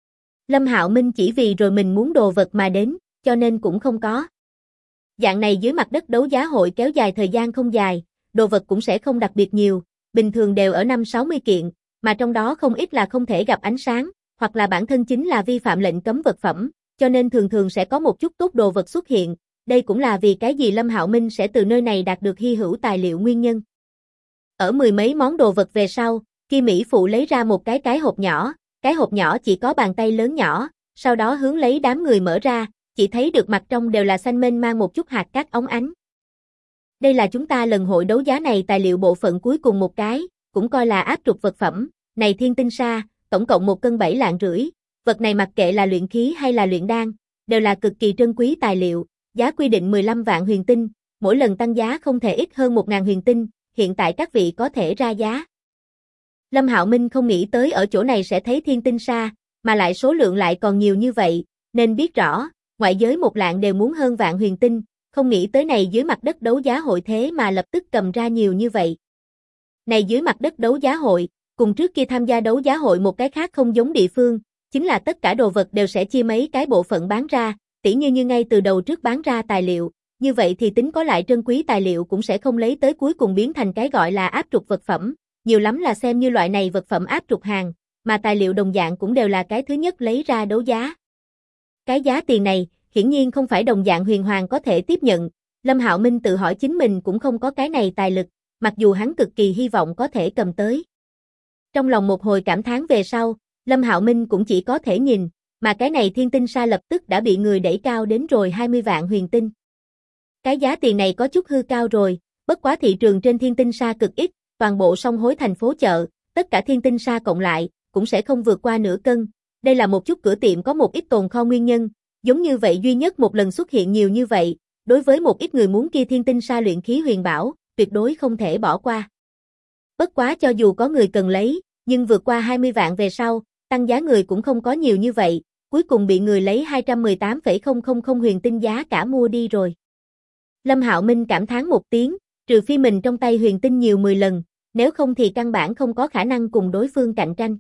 Lâm Hạo Minh chỉ vì rồi mình muốn đồ vật mà đến, cho nên cũng không có. Dạng này dưới mặt đất đấu giá hội kéo dài thời gian không dài, đồ vật cũng sẽ không đặc biệt nhiều, bình thường đều ở 5-60 kiện, mà trong đó không ít là không thể gặp ánh sáng, hoặc là bản thân chính là vi phạm lệnh cấm vật phẩm, cho nên thường sẽ có một chút tốt đồ vật xuất hiện, đây cũng là vì cái gì Lâm Hạo Minh sẽ từ nơi này đạt được hy hữu tài liệu nguyên nhân. Ở mười mấy món đồ vật về sau, kia mỹ phụ lấy ra một cái hộp nhỏ, cái hộp nhỏ chỉ có bàn tay lớn nhỏ, sau đó hướng lấy đám người mở ra, chỉ thấy được mặt trong đều là xanh mênh mang một chút hạt cát óng ánh. Đây là chúng ta lần hội đấu giá này tài liệu bộ phận cuối cùng một cái, cũng coi là áp trục vật phẩm, này thiên tinh sa, tổng cộng 1 cân 7 lạng rưỡi, vật này mặc kệ là luyện khí hay là luyện đan, đều là cực kỳ trân quý tài liệu, giá quy định 15 vạn huyền tinh, mỗi lần tăng giá không thể ít hơn 1.000 huyền tinh, hiện tại các vị có thể ra giá. Lâm Hạo Minh không nghĩ tới ở chỗ này sẽ thấy thiên tinh sa, mà lại số lượng lại còn nhiều như vậy, nên biết rõ, ngoại giới 1 lạng đều muốn hơn vạn huyền tinh, không nghĩ tới này dưới mặt đất đấu giá hội thế mà lập tức cầm ra nhiều như vậy. Này dưới mặt đất đấu giá hội, cùng trước kia tham gia đấu giá hội một cái khác không giống địa phương, chính là tất cả đồ vật đều sẽ chia mấy cái bộ phận bán ra, tỉ như ngay từ đầu trước bán ra tài liệu, như vậy thì tính có lại trân quý tài liệu cũng sẽ không lấy tới cuối cùng biến thành cái gọi là áp trục vật phẩm, nhiều lắm là xem như loại này vật phẩm áp trục hàng, mà tài liệu đồng dạng cũng đều là cái thứ nhất lấy ra đấu giá. Cái giá tiền này, hiển nhiên không phải đồng dạng huyền hoàng có thể tiếp nhận, Lâm Hạo Minh tự hỏi chính mình cũng không có cái này tài lực, mặc dù hắn cực kỳ hy vọng có thể cầm tới. Trong lòng một hồi cảm thán về sau, Lâm Hạo Minh cũng chỉ có thể nhìn, mà cái này thiên tinh sa lập tức đã bị người đẩy cao đến rồi 20 vạn huyền tinh. Cái giá tiền này có chút hư cao rồi, bất quá thị trường trên thiên tinh sa cực ít, toàn bộ sông hối thành phố chợ, tất cả thiên tinh sa cộng lại, cũng sẽ không vượt qua nửa cân. Đây là một chút cửa tiệm có một ít tồn kho nguyên nhân, giống như vậy duy nhất một lần xuất hiện nhiều như vậy, đối với một ít người muốn kia thiên tinh sa luyện khí huyền bảo, tuyệt đối không thể bỏ qua. Bất quá cho dù có người cần lấy, nhưng vượt qua 20 vạn về sau, tăng giá người cũng không có nhiều như vậy, cuối cùng bị người lấy 218,000 huyền tinh giá cả mua đi rồi. Lâm Hạo Minh cảm thán một tiếng, trừ phi mình trong tay huyền tinh nhiều 10 lần, nếu không thì căn bản không có khả năng cùng đối phương cạnh tranh.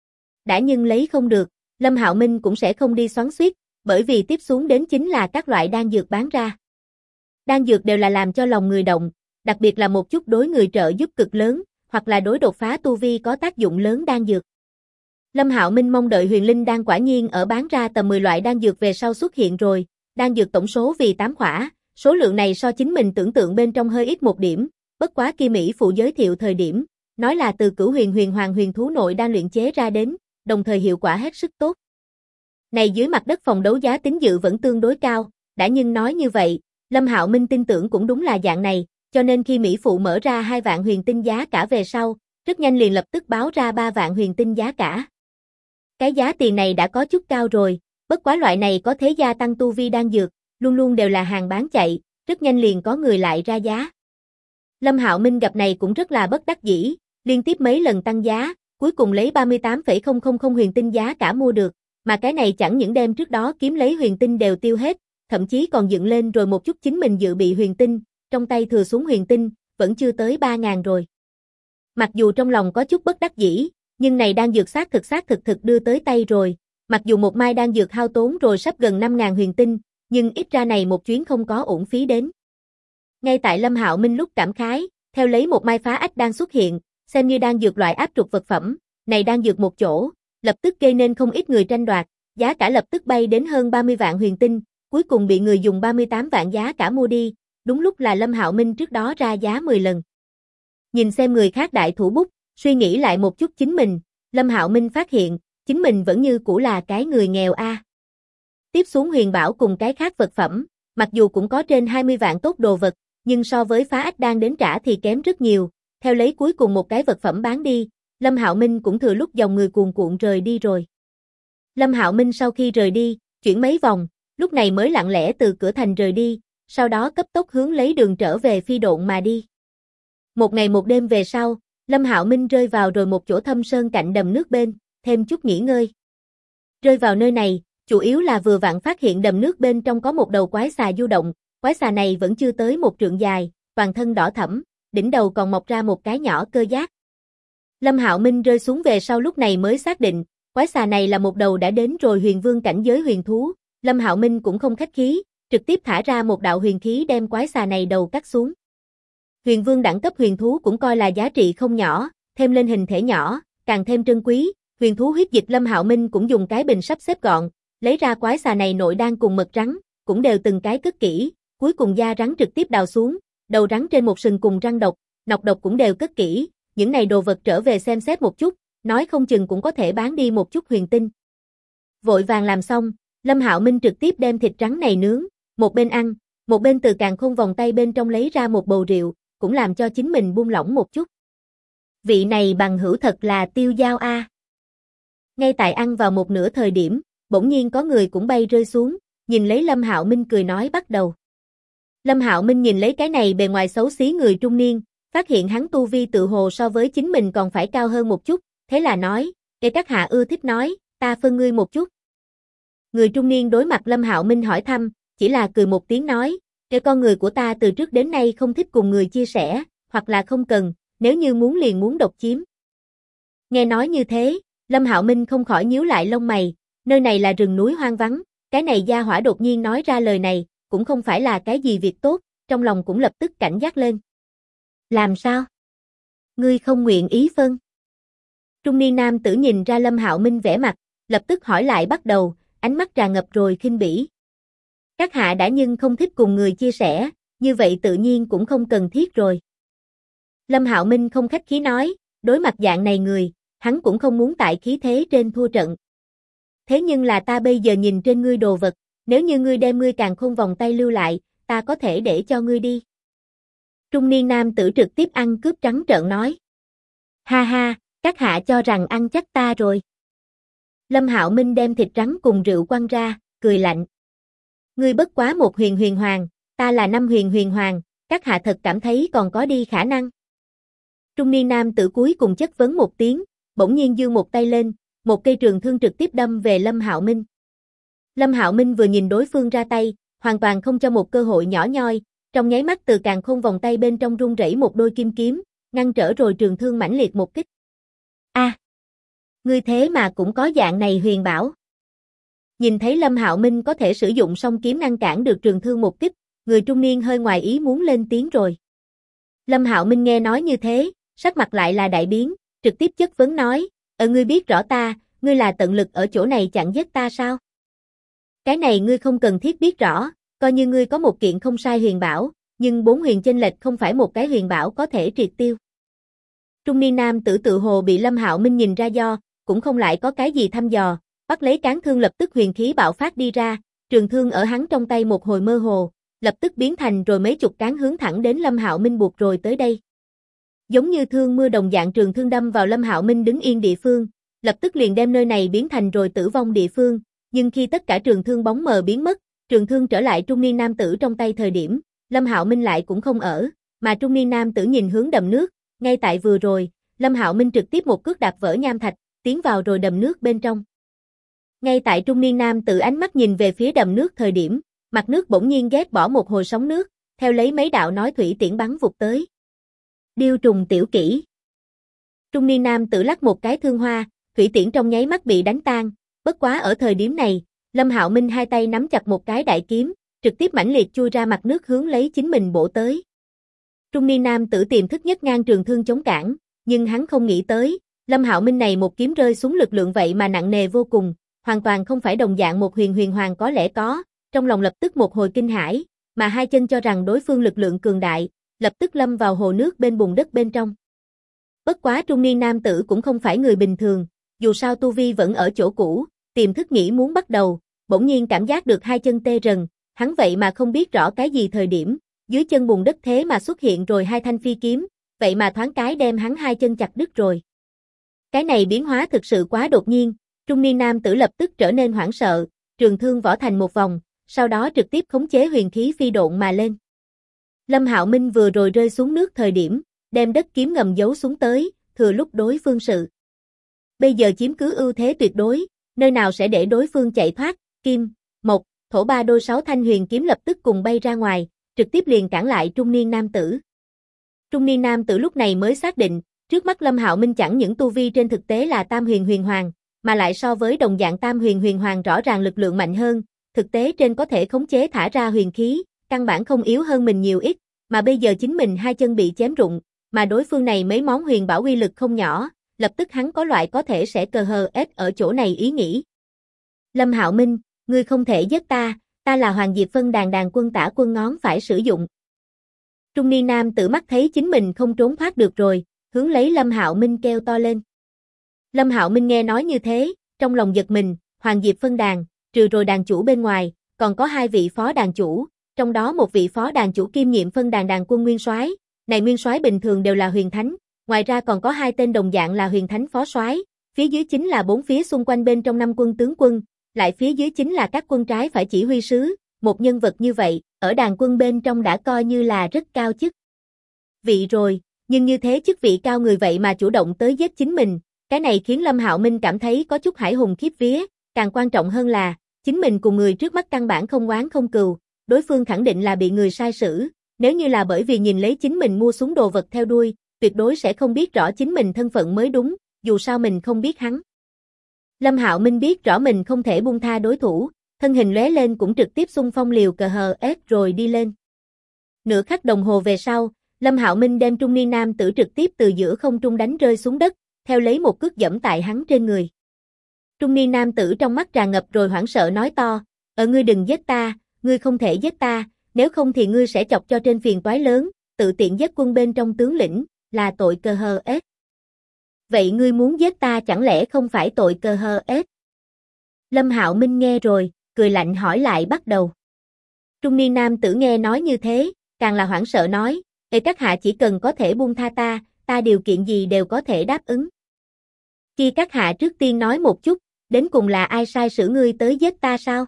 Đã nhưng lấy không được, Lâm Hạo Minh cũng sẽ không đi xoắn xuýt, bởi vì tiếp xuống đến chính là các loại đan dược bán ra. Đan dược đều là làm cho lòng người động, đặc biệt là một chút đối người trợ giúp cực lớn, hoặc là đối đột phá tu vi có tác dụng lớn đan dược. Lâm Hạo Minh mong đợi huyền linh đan quả nhiên ở bán ra tầm 10 loại đan dược về sau xuất hiện rồi, đan dược tổng số vì 8 khỏa, số lượng này so chính mình tưởng tượng bên trong hơi ít một điểm, bất quá kia Mỹ phụ giới thiệu thời điểm, nói là từ Cửu Huyền Huyền Hoàng huyền thú nội đan luyện chế ra đến, đồng thời hiệu quả hết sức tốt. Này dưới mặt đất phòng đấu giá tín dự vẫn tương đối cao, đã nhưng nói như vậy, Lâm Hạo Minh tin tưởng cũng đúng là dạng này, cho nên khi Mỹ phụ mở ra 2 vạn huyền tinh giá cả về sau, rất nhanh liền lập tức báo ra 3 vạn huyền tinh giá cả. Cái giá tiền này đã có chút cao rồi, bất quá loại này có thế gia tăng tu vi đan dược, luôn luôn đều là hàng bán chạy, rất nhanh liền có người lại ra giá. Lâm Hạo Minh gặp này cũng rất là bất đắc dĩ, liên tiếp mấy lần tăng giá, cuối cùng lấy 38,000 huyền tinh giá cả mua được, mà cái này chẳng những đêm trước đó kiếm lấy huyền tinh đều tiêu hết, thậm chí còn dựng lên rồi một chút chính mình dự bị huyền tinh, trong tay thừa xuống huyền tinh, vẫn chưa tới 3.000 rồi. Mặc dù trong lòng có chút bất đắc dĩ, nhưng này đan dược xác thực đưa tới tay rồi, mặc dù một mai đan dược hao tốn rồi sắp gần 5.000 huyền tinh, nhưng ít ra này một chuyến không có uổng phí đến. Ngay tại Lâm Hạo Minh lúc cảm khái, theo lấy một mai phá ách đan xuất hiện, xem như đan dược loại áp trục vật phẩm, này đan dược một chỗ, lập tức gây nên không ít người tranh đoạt, giá cả lập tức bay đến hơn 30 vạn huyền tinh, cuối cùng bị người dùng 38 vạn giá cả mua đi, đúng lúc là Lâm Hạo Minh trước đó ra giá 10 lần. Nhìn xem người khác đại thủ bút, suy nghĩ lại một chút chính mình, Lâm Hạo Minh phát hiện, chính mình vẫn như cũ là cái người nghèo a. Tiếp xuống huyền bảo cùng cái khác vật phẩm, mặc dù cũng có trên 20 vạn tốt đồ vật, nhưng so với phá ách đan đến trả thì kém rất nhiều, theo lấy cuối cùng một cái vật phẩm bán đi, Lâm Hạo Minh cũng thừa lúc dòng người cuồn cuộn rời đi rồi. Lâm Hạo Minh sau khi rời đi, chuyển mấy vòng, lúc này mới lặng lẽ từ cửa thành rời đi, sau đó cấp tốc hướng lấy đường trở về phi độn mà đi. Một ngày một đêm về sau, Lâm Hạo Minh rơi vào rồi một chỗ thâm sơn cạnh đầm nước bên, thêm chút nghỉ ngơi. Rơi vào nơi này, chủ yếu là vừa vặn phát hiện đầm nước bên trong có một đầu quái xà du động, quái xà này vẫn chưa tới 1 trượng dài, toàn thân đỏ thẫm, đỉnh đầu còn mọc ra một cái nhỏ cơ giác. Lâm Hạo Minh rơi xuống về sau lúc này mới xác định, quái xà này là một đầu đã đến rồi huyền vương cảnh giới huyền thú, Lâm Hạo Minh cũng không khách khí, trực tiếp thả ra một đạo huyền khí đem quái xà này đầu cắt xuống. Huyền vương đẳng cấp huyền thú cũng coi là giá trị không nhỏ, thêm lên hình thể nhỏ, càng thêm trân quý, huyền thú huyết dịch Lâm Hạo Minh cũng dùng cái bình sắp xếp gọn, lấy ra quái xà này nội đan cùng mật rắn, cũng đều từng cái cất kỹ, cuối cùng da rắn trực tiếp đào xuống, đầu rắn trên một sừng cùng răng độc, nọc độc cũng đều cất kỹ, những này đồ vật trở về xem xét một chút, nói không chừng cũng có thể bán đi một chút huyền tinh. Vội vàng làm xong, Lâm Hạo Minh trực tiếp đem thịt rắn này nướng, một bên ăn, một bên từ càn khôn vòng tay bên trong lấy ra một bầu rượu, cũng làm cho chính mình buông lỏng một chút. Vị này bằng hữu thật là tiêu dao a. Ngay tại ăn vào một nửa thời điểm, bỗng nhiên có người cũng bay rơi xuống, nhìn lấy Lâm Hạo Minh cười nói bắt đầu. Lâm Hạo Minh nhìn lấy cái này bề ngoài xấu xí người trung niên, phát hiện hắn tu vi tự hồ so với chính mình còn phải cao hơn một chút, thế là nói, để các hạ ưa thích nói, ta phân ngươi một chút. Người trung niên đối mặt Lâm Hạo Minh hỏi thăm, chỉ là cười một tiếng nói, cái con người của ta từ trước đến nay không thích cùng người chia sẻ, hoặc là không cần, nếu như muốn liền muốn độc chiếm. Nghe nói như thế, Lâm Hạo Minh không khỏi nhíu lại lông mày, nơi này là rừng núi hoang vắng, cái này gia hỏa đột nhiên nói ra lời này, cũng không phải là cái gì việc tốt, trong lòng cũng lập tức cảnh giác lên. Làm sao? Ngươi không nguyện ý phân? Trung niên nam tử nhìn ra Lâm Hạo Minh vẻ mặt, lập tức hỏi lại bắt đầu, ánh mắt tràn ngập rồi khinh bỉ. Các hạ đã nhưng không thích cùng người chia sẻ, như vậy tự nhiên cũng không cần thiết rồi. Lâm Hạo Minh không khách khí nói, đối mặt dạng này người, hắn cũng không muốn tại khí thế trên thua trận. Thế nhưng là ta bây giờ nhìn trên ngươi đồ vật, nếu như ngươi đem ngươi càn khôn vòng tay lưu lại, ta có thể để cho ngươi đi. Trung niên nam tử trực tiếp ăn cướp trắng trợn nói. Ha ha, các hạ cho rằng ăn chắc ta rồi. Lâm Hạo Minh đem thịt rắn cùng rượu quăng ra, cười lạnh. Ngươi bất quá một huyền huyền hoàng, ta là 5 huyền huyền hoàng, các hạ thật cảm thấy còn có đi khả năng. Trung niên nam tử cuối cùng chất vấn một tiếng, bỗng nhiên giương một tay lên, một cây trường thương trực tiếp đâm về Lâm Hạo Minh. Lâm Hạo Minh vừa nhìn đối phương ra tay, hoàn toàn không cho một cơ hội nhỏ nhoi, trong nháy mắt từ càn khôn vòng tay bên trong rung rẩy một đôi kim kiếm, ngăn trở rồi trường thương mãnh liệt một kích. A, ngươi thế mà cũng có dạng này huyền bảo. Nhìn thấy Lâm Hạo Minh có thể sử dụng song kiếm ngăn cản được trường thương một kích, người trung niên hơi ngoài ý muốn lên tiếng rồi. Lâm Hạo Minh nghe nói như thế, sắc mặt lại là đại biến, trực tiếp chất vấn nói, ngươi biết rõ ta, ngươi là tận lực ở chỗ này chặn giết ta sao? Cái này ngươi không cần thiết biết rõ, coi như ngươi có một kiện không sai huyền bảo, nhưng 4 huyền chênh lệch không phải một cái huyền bảo có thể triệt tiêu. Trung niên nam tử tự hồ bị Lâm Hạo Minh nhìn ra do, cũng không lại có cái gì thăm dò, bắt lấy cán thương lập tức huyền khí bạo phát đi ra, trường thương ở hắn trong tay một hồi mơ hồ, lập tức biến thành rồi mấy chục cán hướng thẳng đến Lâm Hạo Minh buộc rồi tới đây. Giống như thương mưa đồng dạng trường thương đâm vào Lâm Hạo Minh đứng yên địa phương, lập tức liền đem nơi này biến thành rồi tử vong địa phương, nhưng khi tất cả trường thương bóng mờ biến mất, trường thương trở lại trung niên nam tử trong tay thời điểm, Lâm Hạo Minh lại cũng không ở, mà trung niên nam tử nhìn hướng đầm nước, ngay tại vừa rồi, Lâm Hạo Minh trực tiếp một cước đạp vỡ nham thạch, tiến vào rồi đầm nước bên trong. Ngay tại trung niên nam tử ánh mắt nhìn về phía đầm nước thời điểm, mặt nước bỗng nhiên ghét bỏ một hồi sóng nước, theo lấy mấy đạo nói thủy tiễn bắn vụt tới. Điêu trùng tiểu kỹ. Trung niên nam tử lắc một cái thương hoa, thủy tiễn trong nháy mắt bị đánh tan, bất quá ở thời điểm này, Lâm Hạo Minh hai tay nắm chặt một cái đại kiếm, trực tiếp mãnh liệt chui ra mặt nước hướng lấy chính mình bổ tới. Trung niên nam tử tiềm thức nhất ngang trường thương chống cản, nhưng hắn không nghĩ tới, Lâm Hạo Minh này một kiếm rơi xuống lực lượng vậy mà nặng nề vô cùng, hoàn toàn không phải đồng dạng một huyền huyền hoàng có lẽ có, trong lòng lập tức một hồi kinh hãi, mà hai chân cho rằng đối phương lực lượng cường đại, lập tức lâm vào hồ nước bên bùn đất bên trong. Bất quá trung niên nam tử cũng không phải người bình thường, dù sao tu vi vẫn ở chỗ cũ, tiềm thức nghĩ muốn bắt đầu, bỗng nhiên cảm giác được hai chân tê rần, hắn vậy mà không biết rõ cái gì thời điểm, dưới chân bùn đất thế mà xuất hiện rồi hai thanh phi kiếm, vậy mà thoáng cái đem hắn hai chân chặt đứt rồi. Cái này biến hóa thực sự quá đột nhiên, trung niên nam tử lập tức trở nên hoảng sợ, trường thương võ thành một vòng, sau đó trực tiếp khống chế huyền khí phi độn mà lên. Lâm Hạo Minh vừa rồi rơi xuống nước thời điểm, đem đất kiếm ngầm giấu xuống tới, thừa lúc đối phương sự. Bây giờ chiếm cứ ưu thế tuyệt đối, nơi nào sẽ để đối phương chạy thoát, kim, mộc, thổ ba đôi 6 thanh huyền kiếm lập tức cùng bay ra ngoài, trực tiếp liền cản lại trung niên nam tử. Trung niên nam tử lúc này mới xác định, trước mắt Lâm Hạo Minh chẳng những tu vi trên thực tế là tam huyền huyền hoàng, mà lại so với đồng dạng tam huyền huyền hoàng rõ ràng lực lượng mạnh hơn, thực tế trên có thể khống chế thả ra huyền khí, căn bản không yếu hơn mình nhiều ít, mà bây giờ chính mình hai chân bị chém rụng, mà đối phương này mấy món huyền bảo uy lực không nhỏ, lập tức hắn có loại có thể sẽ cờ hờ ết ở chỗ này ý nghĩ. Lâm Hạo Minh, ngươi không thể giết ta, ta là Hoàng Diệp Phân đàn quân tả quân ngón phải sử dụng. Trung niên nam tử mắt thấy chính mình không trốn thoát được rồi, hướng lấy Lâm Hạo Minh kêu to lên. Lâm Hạo Minh nghe nói như thế, trong lòng giật mình, Hoàng Diệp Phân đàn, trừ rồi đàn chủ bên ngoài, còn có 2 vị phó đàn chủ, trong đó một vị phó đàn chủ kiêm nhiệm phân đàn quân nguyên soái, này nguyên soái bình thường đều là huyền thánh, ngoài ra còn có 2 tên đồng dạng là huyền thánh phó soái, phía dưới chính là 4 phía xung quanh bên trong 5 quân tướng quân, lại phía dưới chính là các quân trái phải chỉ huy sứ, một nhân vật như vậy, ở đàn quân bên trong đã coi như là rất cao chức vị rồi, nhưng như thế chức vị cao người vậy mà chủ động tới giết chính mình, cái này khiến Lâm Hạo Minh cảm thấy có chút hải hùng khiếp vía, càng quan trọng hơn là, chính mình cùng người trước mắt căn bản không oán không cừu, đối phương khẳng định là bị người sai xử, nếu như là bởi vì nhìn lấy chính mình mua súng đồ vật theo đuôi, tuyệt đối sẽ không biết rõ chính mình thân phận mới đúng, dù sao mình không biết hắn. Lâm Hạo Minh biết rõ mình không thể buông tha đối thủ, thân hình lóe lên cũng trực tiếp xung phong liều cờ hờ ép rồi đi lên. Nửa khắc đồng hồ về sau, Lâm Hạo Minh đem trung niên nam tử trực tiếp từ giữa không trung đánh rơi xuống đất, theo lấy một cước giẫm tại hắn trên người. Trung niên nam tử trong mắt tràn ngập rồi hoảng sợ nói to, ngươi đừng giết ta, ngươi không thể giết ta, nếu không thì ngươi sẽ chọc cho trên phiền toái lớn, tự tiện giết quân bên trong tướng lĩnh, là tội cờ hờ ết. Vậy ngươi muốn giết ta chẳng lẽ không phải tội cơ hơ ết? Lâm Hạo Minh nghe rồi, cười lạnh hỏi lại bắt đầu. Trung niên nam tử nghe nói như thế, càng là hoảng sợ nói, Ê các hạ chỉ cần có thể buông tha ta điều kiện gì đều có thể đáp ứng. Khi các hạ trước tiên nói một chút, đến cùng là ai sai sử ngươi tới giết ta sao?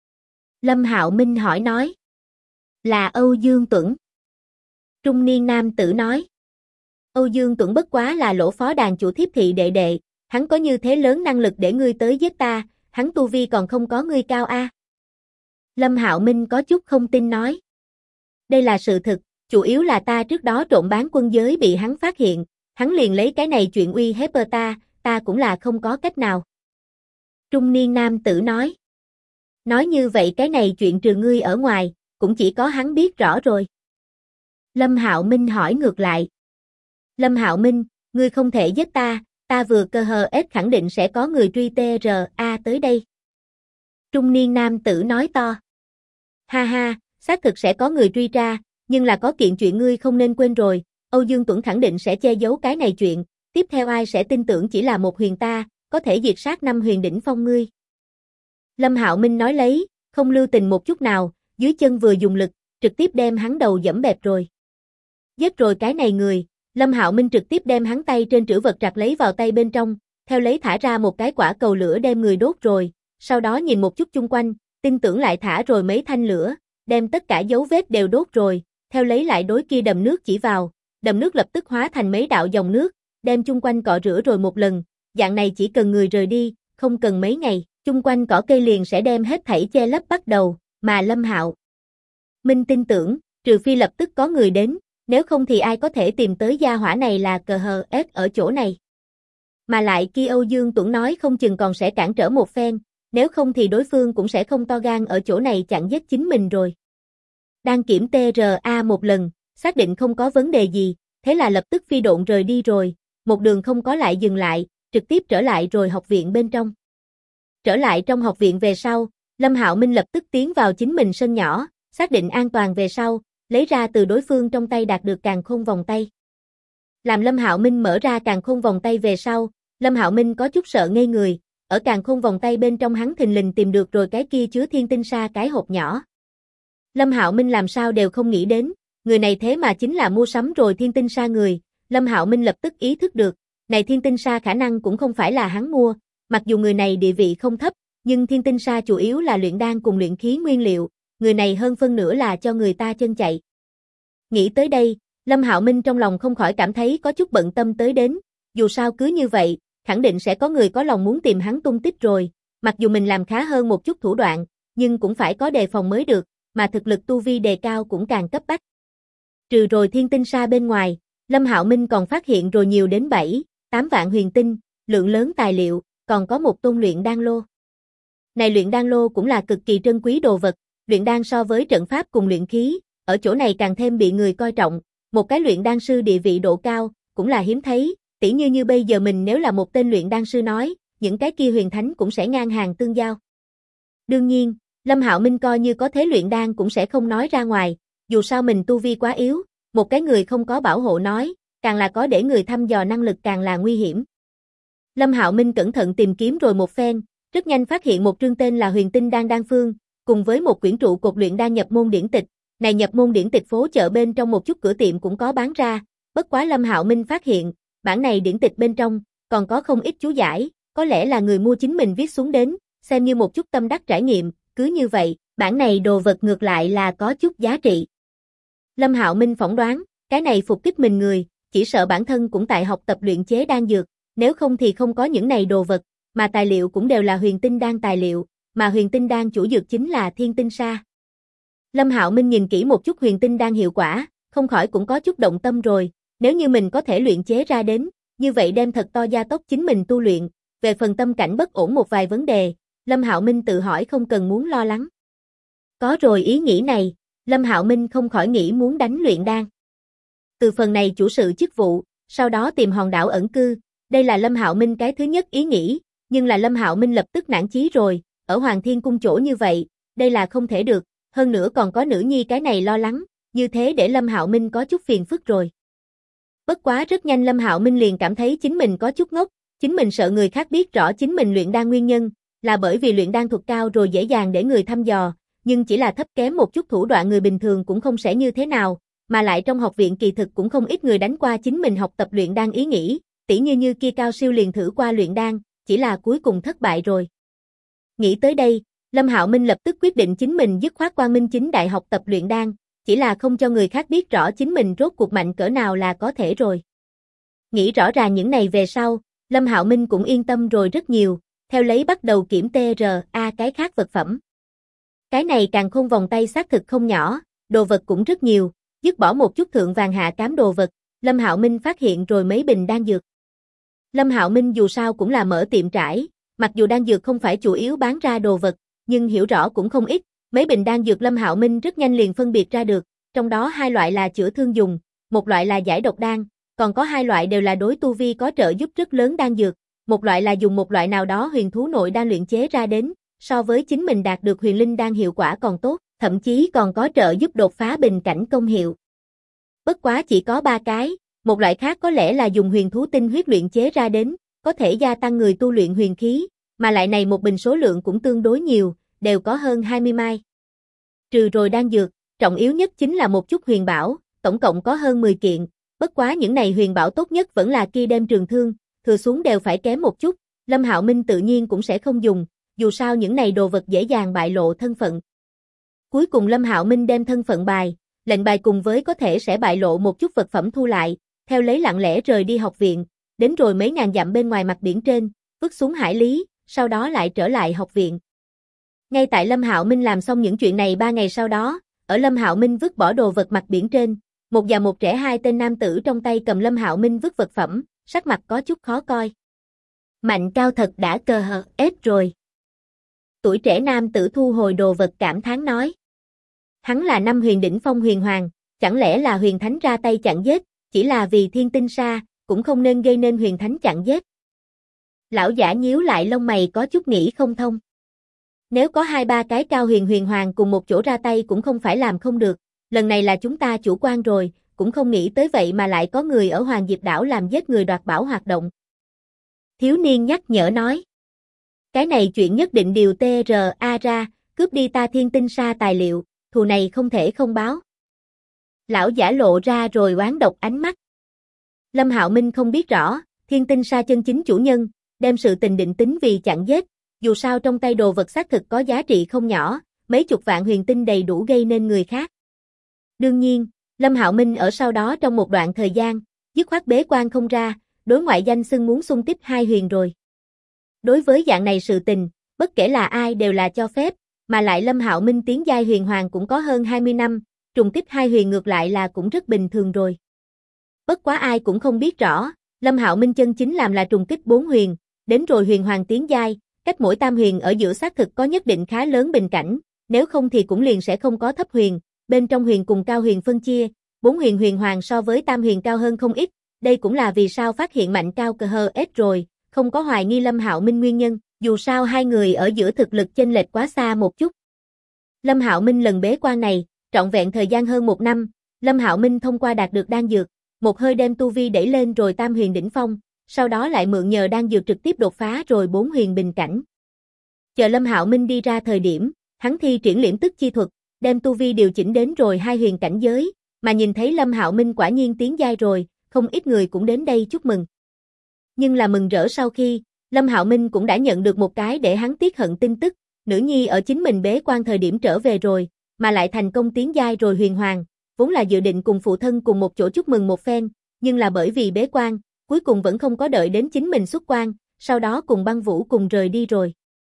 Lâm Hạo Minh hỏi nói. Là Âu Dương Tuẩn. Trung niên nam tử nói. Âu Dương Tuẩn bất quá là lỗ phó đàn chủ thiếp thị đệ đệ, hắn có như thế lớn năng lực để ngươi tới giết ta, hắn tu vi còn không có ngươi cao a. Lâm Hạo Minh có chút không tin nói. Đây là sự thực, chủ yếu là ta trước đó trộn bán quân giới bị hắn phát hiện, hắn liền lấy cái này chuyện uy hiếp ta cũng là không có cách nào. Trung niên nam tử nói. Nói như vậy cái này chuyện trừ ngươi ở ngoài, cũng chỉ có hắn biết rõ rồi. Lâm Hạo Minh hỏi ngược lại. Lâm Hạo Minh, ngươi không thể giết ta vừa cơ hờ ết khẳng định sẽ có người truy TRA tới đây. Trung niên nam tử nói to. Ha ha, xác thực sẽ có người truy tra, nhưng là có kiện chuyện ngươi không nên quên rồi, Âu Dương Tuẩn khẳng định sẽ che giấu cái này chuyện, tiếp theo ai sẽ tin tưởng chỉ là một huyền ta, có thể diệt sát 5 huyền đỉnh phong ngươi. Lâm Hạo Minh nói lấy, không lưu tình một chút nào, dưới chân vừa dùng lực, trực tiếp đem hắn đầu dẫm bẹp rồi. Giết rồi cái này người, Lâm Hạo Minh trực tiếp đem hắn tay trên trữ vật trặc lấy vào tay bên trong, theo lấy thả ra một cái quả cầu lửa đem người đốt rồi, sau đó nhìn một chút chung quanh, tin tưởng lại thả rồi mấy thanh lửa, đem tất cả dấu vết đều đốt rồi, theo lấy lại đối kia đầm nước chỉ vào, đầm nước lập tức hóa thành mấy đạo dòng nước, đem chung quanh cọ rửa rồi một lần, dạng này chỉ cần người rời đi, không cần mấy ngày, chung quanh cỏ cây liền sẽ đem hết thảy che lấp bắt đầu, mà Lâm Hạo Minh tin tưởng, trừ phi lập tức có người đến, nếu không thì ai có thể tìm tới gia hỏa này là cờ hờ ết ở chỗ này. Mà lại kia Âu Dương Tuẩn nói không chừng còn sẽ cản trở một phen, nếu không thì đối phương cũng sẽ không to gan ở chỗ này chặn giết chính mình rồi. Đang kiểm TRA một lần, xác định không có vấn đề gì, thế là lập tức phi độn rời đi rồi, một đường không có lại dừng lại, trực tiếp trở lại rồi học viện bên trong. Trở lại trong học viện về sau, Lâm Hạo Minh lập tức tiến vào chính mình sân nhỏ, xác định an toàn về sau, lấy ra từ đối phương trong tay đạt được càn khôn vòng tay. Làm Lâm Hạo Minh mở ra càn khôn vòng tay về sau, Lâm Hạo Minh có chút sợ ngây người, ở càn khôn vòng tay bên trong hắn thình lình tìm được rồi cái kia chứa thiên tinh sa cái hộp nhỏ. Lâm Hạo Minh làm sao đều không nghĩ đến, người này thế mà chính là mua sắm rồi thiên tinh sa người, Lâm Hạo Minh lập tức ý thức được, này thiên tinh sa khả năng cũng không phải là hắn mua, mặc dù người này địa vị không thấp, nhưng thiên tinh sa chủ yếu là luyện đan cùng luyện khí nguyên liệu, người này hơn phân nửa là cho người ta chân chạy. Nghĩ tới đây, Lâm Hạo Minh trong lòng không khỏi cảm thấy có chút bận tâm tới đến, dù sao cứ như vậy, khẳng định sẽ có người có lòng muốn tìm hắn tung tích rồi, mặc dù mình làm khá hơn một chút thủ đoạn, nhưng cũng phải có đề phòng mới được, mà thực lực tu vi đề cao cũng càng cấp bách. Trừ rồi thiên tinh sa bên ngoài, Lâm Hạo Minh còn phát hiện rồi nhiều đến 7, 8 vạn huyền tinh, lượng lớn tài liệu, còn có một tôn luyện đan lô. Này luyện đan lô cũng là cực kỳ trân quý đồ vật, luyện đan so với trận pháp cùng luyện khí, ở chỗ này càng thêm bị người coi trọng, một cái luyện đan sư địa vị độ cao, cũng là hiếm thấy, tỉ như bây giờ mình nếu là một tên luyện đan sư nói, những cái kia huyền thánh cũng sẽ ngang hàng tương giao. Đương nhiên, Lâm Hạo Minh coi như có thế luyện đan cũng sẽ không nói ra ngoài, dù sao mình tu vi quá yếu, một cái người không có bảo hộ nói, càng là có để người thăm dò năng lực càng là nguy hiểm. Lâm Hạo Minh cẩn thận tìm kiếm rồi một phen, rất nhanh phát hiện một trương tên là Huyền Tinh Đan đan phương, cùng với một quyển trụ cột luyện đan nhập môn điển tịch, này nhập môn điển tịch phố chợ bên trong một chút cửa tiệm cũng có bán ra, bất quá Lâm Hạo Minh phát hiện, bản này điển tịch bên trong, còn có không ít chú giải, có lẽ là người mua chính mình viết xuống đến, xem như một chút tâm đắc trải nghiệm, cứ như vậy, bản này đồ vật ngược lại là có chút giá trị. Lâm Hạo Minh phỏng đoán, cái này phục kích mình người, chỉ sợ bản thân cũng tại học tập luyện chế đan dược, nếu không thì không có những này đồ vật, mà tài liệu cũng đều là huyền tinh đan tài liệu, mà huyền tinh đan chủ dược chính là thiên tinh sa. Lâm Hạo Minh nhìn kỹ một chút huyền tinh đan hiệu quả, không khỏi cũng có chút động tâm rồi, nếu như mình có thể luyện chế ra đến, như vậy đem thật to gia tốc chính mình tu luyện, về phần tâm cảnh bất ổn một vài vấn đề, Lâm Hạo Minh tự hỏi không cần muốn lo lắng. Có rồi ý nghĩ này, Lâm Hạo Minh không khỏi nghĩ muốn đánh luyện đan. Từ phần này chủ sự chức vụ, sau đó tìm hòn đảo ẩn cư, đây là Lâm Hạo Minh cái thứ nhất ý nghĩ, nhưng là Lâm Hạo Minh lập tức nản chí rồi, ở Hoàng Thiên Cung chỗ như vậy, đây là không thể được, hơn nữa còn có nữ nhi cái này lo lắng, như thế để Lâm Hạo Minh có chút phiền phức rồi. Bất quá rất nhanh Lâm Hạo Minh liền cảm thấy chính mình có chút ngốc, chính mình sợ người khác biết rõ chính mình luyện đan nguyên nhân, là bởi vì luyện đan thuật cao rồi dễ dàng để người thăm dò, nhưng chỉ là thấp kém một chút thủ đoạn người bình thường cũng không sẽ như thế nào, mà lại trong học viện kỳ thực cũng không ít người đánh qua chính mình học tập luyện đan ý nghĩ, tỉ như kia Cao Siêu liền thử qua luyện đan, chỉ là cuối cùng thất bại rồi. Nghĩ tới đây, Lâm Hạo Minh lập tức quyết định chính mình dứt khoát quang minh chính đại học tập luyện đan, chỉ là không cho người khác biết rõ chính mình rốt cuộc mạnh cỡ nào là có thể rồi. Nghĩ rõ ràng những này về sau, Lâm Hạo Minh cũng yên tâm rồi rất nhiều, theo lấy bắt đầu kiểm TRA cái khác vật phẩm. Cái này càng khôn vòng tay xác thực không nhỏ, đồ vật cũng rất nhiều, dứt bỏ một chút thượng vàng hạ cám đồ vật, Lâm Hạo Minh phát hiện rồi mấy bình đan dược. Lâm Hạo Minh dù sao cũng là mở tiệm trải, mặc dù đan dược không phải chủ yếu bán ra đồ vật, nhưng hiểu rõ cũng không ít, mấy bình đan dược Lâm Hạo Minh rất nhanh liền phân biệt ra được, trong đó hai loại là chữa thương dùng, một loại là giải độc đan, còn có hai loại đều là đối tu vi có trợ giúp rất lớn đan dược, một loại là dùng một loại nào đó huyền thú nội đan luyện chế ra đến, so với chính mình đạt được huyền linh đan hiệu quả còn tốt, thậm chí còn có trợ giúp đột phá bình cảnh công hiệu. Bất quá chỉ có 3 cái, một loại khác có lẽ là dùng huyền thú tinh huyết luyện chế ra đến, có thể gia tăng người tu luyện huyền khí, mà lại này một bình số lượng cũng tương đối nhiều, đều có hơn 20 mai. Trừ rồi đan dược, trọng yếu nhất chính là một chút huyền bảo, tổng cộng có hơn 10 kiện, bất quá những này huyền bảo tốt nhất vẫn là kia đem trường thương, thừa xuống đều phải kém một chút, Lâm Hạo Minh tự nhiên cũng sẽ không dùng, dù sao những này đồ vật dễ dàng bại lộ thân phận. Cuối cùng Lâm Hạo Minh đem thân phận bài, lệnh bài cùng với có thể sẽ bại lộ một chút vật phẩm thu lại, theo lấy lặng lẽ rời đi học viện, đến rồi mấy ngàn dặm bên ngoài mặt biển trên, vứt xuống hải lý, sau đó lại trở lại học viện. Ngay tại Lâm Hạo Minh làm xong những chuyện này 3 ngày sau đó, ở Lâm Hạo Minh vứt bỏ đồ vật mặt biển trên, một già một trẻ hai tên nam tử trong tay cầm Lâm Hạo Minh vứt vật phẩm, sắc mặt có chút khó coi. Mạnh Cao thật đã cờ hờ ép rồi. Tuổi trẻ nam tử thu hồi đồ vật cảm thán nói. Hắn là 5 huyền đỉnh phong huyền hoàng, chẳng lẽ là huyền thánh ra tay chặn giết, chỉ là vì thiên tinh sa, cũng không nên gây nên huyền thánh chặn giết. Lão giả nhíu lại lông mày có chút nghĩ không thông. Nếu có 2-3 cái cao huyền hoàng cùng một chỗ ra tay cũng không phải làm không được, lần này là chúng ta chủ quan rồi, cũng không nghĩ tới vậy mà lại có người ở Hoàng Diệp Đảo làm giết người đoạt bảo hoạt động. Thiếu niên nhắc nhở nói. Cái này chuyện nhất định điều TRA ra, cướp đi ta thiên tinh sa tài liệu, thù này không thể không báo. Lão giả lộ ra rồi oán độc ánh mắt. Lâm Hạo Minh không biết rõ, thiên tinh sa chân chính chủ nhân, đem sự tình định tính vì chặn giết, dù sao trong tay đồ vật xác thực có giá trị không nhỏ, mấy chục vạn huyền tinh đầy đủ gây nên người khác. Đương nhiên, Lâm Hạo Minh ở sau đó trong một đoạn thời gian, dứt khoát bế quan không ra, đối ngoại danh xưng muốn xung kích 2 huyền rồi. Đối với dạng này sự tình, bất kể là ai đều là cho phép, mà lại Lâm Hạo Minh tiến giai huyền hoàng cũng có hơn 20 năm, trùng kích 2 huyền ngược lại là cũng rất bình thường rồi. Bất quá ai cũng không biết rõ, Lâm Hạo Minh chân chính làm là trùng kích 4 huyền, đến rồi huyền hoàng tiến giai, cách mỗi tam huyền ở giữa xác thực có nhất định khá lớn bình cảnh, nếu không thì cũng liền sẽ không có thấp huyền, bên trong huyền cùng cao huyền phân chia, 4 huyền huyền hoàng so với tam huyền cao hơn không ít, đây cũng là vì sao phát hiện Mạnh Cao cờ hờ ết rồi, không có hoài nghi Lâm Hạo Minh nguyên nhân, dù sao hai người ở giữa thực lực chênh lệch quá xa một chút. Lâm Hạo Minh lần bế quan này, trọn vẹn thời gian hơn 1 năm, Lâm Hạo Minh thông qua đạt được đan dược, một hơi đem tu vi đẩy lên rồi tam huyền đỉnh phong, sau đó lại mượn nhờ đan dược trực tiếp đột phá rồi 4 huyền bình cảnh. Chờ Lâm Hạo Minh đi ra thời điểm, hắn thi triển liễm tức chi thuật, đem tu vi điều chỉnh đến rồi 2 huyền cảnh giới, mà nhìn thấy Lâm Hạo Minh quả nhiên tiến giai rồi, không ít người cũng đến đây chúc mừng. Nhưng là mừng rỡ sau khi, Lâm Hạo Minh cũng đã nhận được một cái để hắn tiếc hận tin tức, nữ nhi ở chính mình bế quan thời điểm trở về rồi, mà lại thành công tiến giai rồi huyền hoàng, vốn là dự định cùng phụ thân cùng một chỗ chúc mừng một phen, nhưng là bởi vì bế quan, cuối cùng vẫn không có đợi đến chính mình xuất quan, sau đó cùng Băng Vũ cùng rời đi rồi.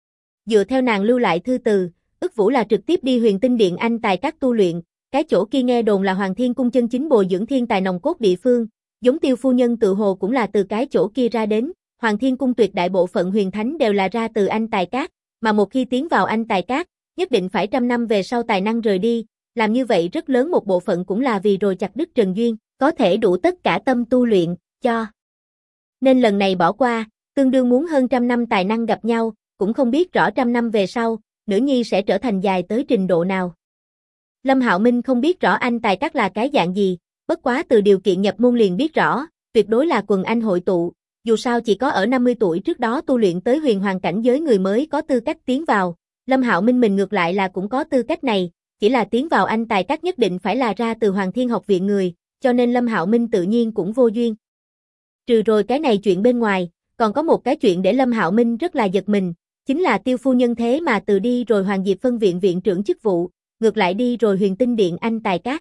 Dựa theo nàng lưu lại thư từ, Ức Vũ là trực tiếp đi Huyền Tinh Điện anh tài các tu luyện, cái chỗ kia nghe đồn là Hoàng Thiên Cung chân chính bồi dưỡng thiên tài nòng cốt địa phương, giống Tiêu phu nhân tự hồ cũng là từ cái chỗ kia ra đến, Hoàng Thiên Cung tuyệt đại bộ phận huyền thánh đều là ra từ anh tài các, mà một khi tiến vào anh tài các, nhất định phải 100 năm về sau tài năng rời đi, làm như vậy rất lớn một bộ phận cũng là vì rồi chặt đứt Trần Duyên, có thể đủ tất cả tâm tu luyện, cho. Nên lần này bỏ qua, tương đương muốn hơn 100 năm tài năng gặp nhau, cũng không biết rõ 100 năm về sau, nữ nhi sẽ trở thành dài tới trình độ nào. Lâm Hạo Minh không biết rõ anh tài các là cái dạng gì, bất quá từ điều kiện nhập môn liền biết rõ, tuyệt đối là quần anh hội tụ, dù sao chỉ có ở 50 tuổi trước đó tu luyện tới huyền hoàng cảnh giới người mới có tư cách tiến vào, Lâm Hạo Minh mình ngược lại là cũng có tư cách này, chỉ là tiến vào anh tài các nhất định phải là ra từ Hoàng Thiên học viện người, cho nên Lâm Hạo Minh tự nhiên cũng vô duyên. Trừ rồi cái này chuyện bên ngoài, còn có một cái chuyện để Lâm Hạo Minh rất là giật mình, chính là Tiêu phu nhân thế mà từ đi rồi Hoàng Diệp phân viện viện trưởng chức vụ, ngược lại đi rồi Huyền Tinh Điện anh tài các.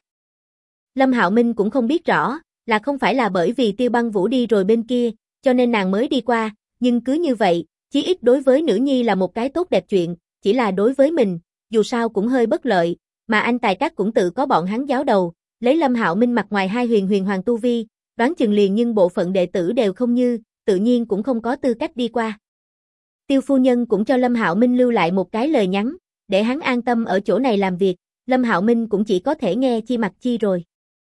Lâm Hạo Minh cũng không biết rõ, là không phải là bởi vì Tiêu Băng Vũ đi rồi bên kia, cho nên nàng mới đi qua, nhưng cứ như vậy, chí ít đối với nữ nhi là một cái tốt đẹp chuyện, chỉ là đối với mình, dù sao cũng hơi bất lợi, mà anh tài các cũng tự có bọn hắn giáo đầu, lấy Lâm Hạo Minh mặt ngoài hai huyền hoàng tu vi, đoán chừng liền nhưng bộ phận đệ tử đều không như, tự nhiên cũng không có tư cách đi qua. Tiêu phu nhân cũng cho Lâm Hạo Minh lưu lại một cái lời nhắn, để hắn an tâm ở chỗ này làm việc, Lâm Hạo Minh cũng chỉ có thể nghe chi mặt chi rồi.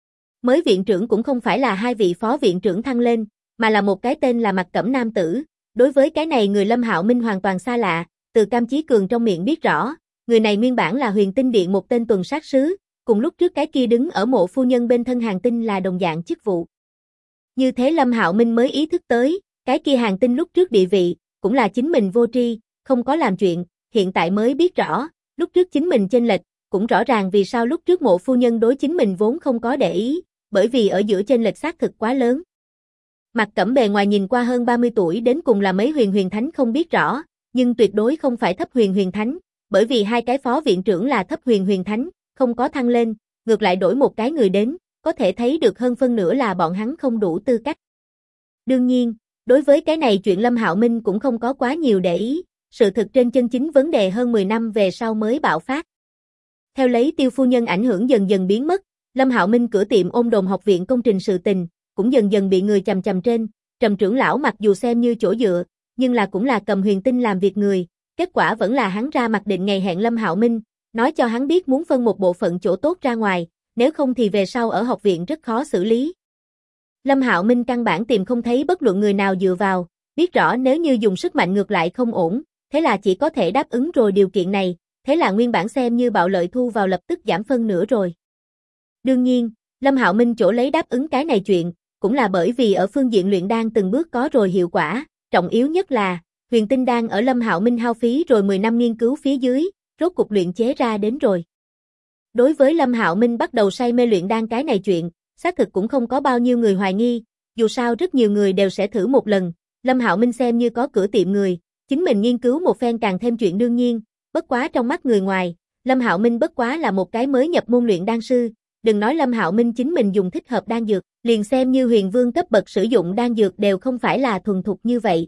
Mới viện trưởng cũng không phải là hai vị phó viện trưởng thăng lên, mà là một cái tên là Mặc Cẩm nam tử, đối với cái này người Lâm Hạo Minh hoàn toàn xa lạ, từ Cam Chí Cường trong miệng biết rõ, người này nguyên bản là Huyền Tinh Điện một tên tuần sát sứ, cùng lúc trước cái kia đứng ở mộ phu nhân bên thân Hàng Tinh là đồng dạng chức vụ. Như thế Lâm Hạo Minh mới ý thức tới, cái kia Hàng Tinh lúc trước địa vị, cũng là chính mình vô tri, không có làm chuyện, hiện tại mới biết rõ, lúc trước chính mình chênh lệch, cũng rõ ràng vì sao lúc trước mộ phu nhân đối chính mình vốn không có để ý, bởi vì ở giữa chênh lệch xác thực quá lớn. Mặc Cẩm bề ngoài nhìn qua hơn 30 tuổi đến cùng là mấy huyền thánh không biết rõ, nhưng tuyệt đối không phải thấp huyền thánh, bởi vì hai cái phó viện trưởng là thấp huyền thánh, không có thăng lên, ngược lại đổi một cái người đến, có thể thấy được hơn phân nửa là bọn hắn không đủ tư cách. Đương nhiên, đối với cái này chuyện Lâm Hạo Minh cũng không có quá nhiều để ý, sự thực trên chân chính vấn đề hơn 10 năm về sau mới bạo phát. Theo lấy Tiêu phu nhân ảnh hưởng dần dần biến mất, Lâm Hạo Minh cửa tiệm Ôn Đồn học viện công trình sự tình, cũng dần dần bị người chằm chằm trên, Trầm trưởng lão mặc dù xem như chỗ dựa, nhưng là cũng là cầm huyền tinh làm việc người, kết quả vẫn là hắn ra mặt định ngày hẹn Lâm Hạo Minh, nói cho hắn biết muốn phân một bộ phận chỗ tốt ra ngoài, nếu không thì về sau ở học viện rất khó xử lý. Lâm Hạo Minh căn bản tìm không thấy bất luận người nào dựa vào, biết rõ nếu như dùng sức mạnh ngược lại không ổn, thế là chỉ có thể đáp ứng rồi điều kiện này, thế là nguyên bản xem như bạo lợi thu vào lập tức giảm phân nửa rồi. Đương nhiên, Lâm Hạo Minh chỗ lấy đáp ứng cái này chuyện, cũng là bởi vì ở phương diện luyện đan từng bước có rồi hiệu quả, trọng yếu nhất là, huyền tinh đan ở Lâm Hạo Minh hao phí rồi 10 năm nghiên cứu phía dưới, rốt cục luyện chế ra đến rồi. Đối với Lâm Hạo Minh bắt đầu say mê luyện đan cái này chuyện, xác thực cũng không có bao nhiêu người hoài nghi, dù sao rất nhiều người đều sẽ thử một lần, Lâm Hạo Minh xem như có cửa tiệm người, chính mình nghiên cứu một phen càng thêm chuyện đương nhiên, bất quá trong mắt người ngoài, Lâm Hạo Minh bất quá là một cái mới nhập môn luyện đan sư, đừng nói Lâm Hạo Minh chính mình dùng thích hợp đan dược, liền xem như huyền vương cấp bậc sử dụng đan dược đều không phải là thuần thục như vậy.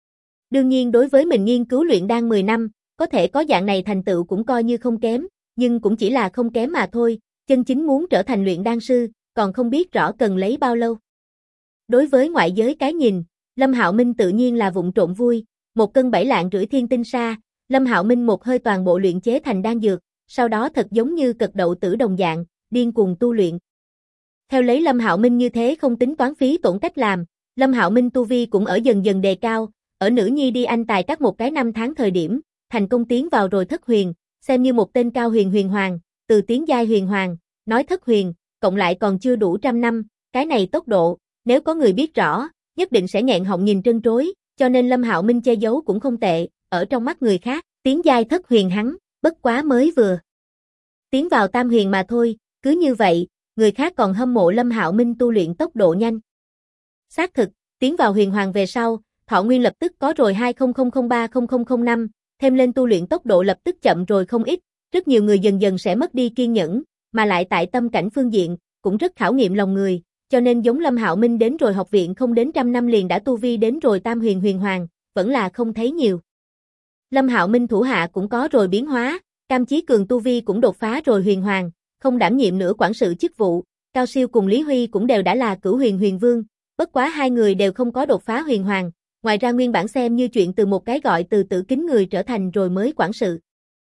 Đương nhiên đối với mình nghiên cứu luyện đan 10 năm, có thể có dạng này thành tựu cũng coi như không kém, nhưng cũng chỉ là không kém mà thôi, chân chính muốn trở thành luyện đan sư, còn không biết rõ cần lấy bao lâu. Đối với ngoại giới cái nhìn, Lâm Hạo Minh tự nhiên là vụng trộm vui, 1 cân 7 lạng rưỡi thiên tinh sa, Lâm Hạo Minh một hơi toàn bộ luyện chế thành đan dược, sau đó thật giống như cật đậu tử đồng dạng, điên cuồng tu luyện. Theo lấy Lâm Hạo Minh như thế không tính toán phí tổn cách làm, Lâm Hạo Minh tu vi cũng ở dần dần đề cao, ở nữ nhi đi anh tài các một cái năm tháng thời điểm, thành công tiến vào rồi thất huyền, xem như một tên cao huyền hoàng, từ tiến giai huyền hoàng, nói thất huyền, cộng lại còn chưa đủ 100 năm, cái này tốc độ, nếu có người biết rõ, nhất định sẽ nghẹn họng nhìn trân trối, cho nên Lâm Hạo Minh che giấu cũng không tệ, ở trong mắt người khác, tiến giai thất huyền hắn, bất quá mới vừa tiến vào tam huyền mà thôi, cứ như vậy, người khác còn hâm mộ Lâm Hạo Minh tu luyện tốc độ nhanh. Xác thực, tiến vào huyền hoàng về sau, thọ nguyên lập tức có rồi 20003005, thêm lên tu luyện tốc độ lập tức chậm rồi không ít, rất nhiều người dần dần sẽ mất đi kiên nhẫn, mà lại tại tâm cảnh phương diện, cũng rất khảo nghiệm lòng người, cho nên giống Lâm Hạo Minh đến rồi học viện không đến 100 năm liền đã tu vi đến rồi tam huyền hoàng, vẫn là không thấy nhiều. Lâm Hạo Minh thủ hạ cũng có rồi biến hóa, Cam Chí Cường tu vi cũng đột phá rồi huyền hoàng, không đảm nhiệm nữa quản sự chức vụ, Cao Siêu cùng Lý Huy cũng đều đã là cửu huyền vương, bất quá hai người đều không có đột phá huyền hoàng, ngoài ra nguyên bản xem như chuyện từ một cái gọi từ tử kính người trở thành rồi mới quản sự.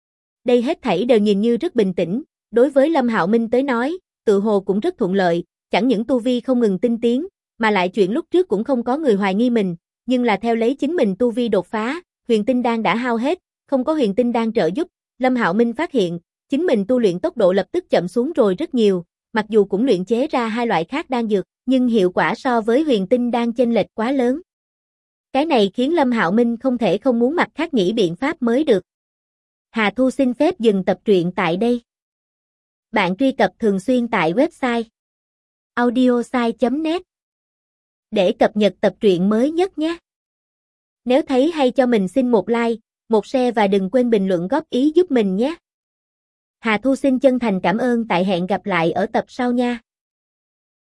Đây hết thảy đều nhìn như rất bình tĩnh, đối với Lâm Hạo Minh tới nói, tự hồ cũng rất thuận lợi, chẳng những tu vi không ngừng tinh tiến, mà lại chuyện lúc trước cũng không có người hoài nghi mình, nhưng là theo lấy chính mình tu vi đột phá, huyền tinh đan đã hao hết, không có huyền tinh đan trợ giúp, Lâm Hạo Minh phát hiện, chính mình tu luyện tốc độ lập tức chậm xuống rồi rất nhiều, mặc dù cũng luyện chế ra hai loại khác đan dược, nhưng hiệu quả so với huyền tinh đan chênh lệch quá lớn. Cái này khiến Lâm Hạo Minh không thể không muốn mặt khác nghĩ biện pháp mới được. Hà Thu xin phép dừng tập truyện tại đây. Bạn truy cập thường xuyên tại website audiosai.net để cập nhật tập truyện mới nhất nhé. Nếu thấy hay cho mình xin một like, một share và đừng quên bình luận góp ý giúp mình nhé. Hà Thu xin chân thành cảm ơn, tại hẹn gặp lại ở tập sau nha.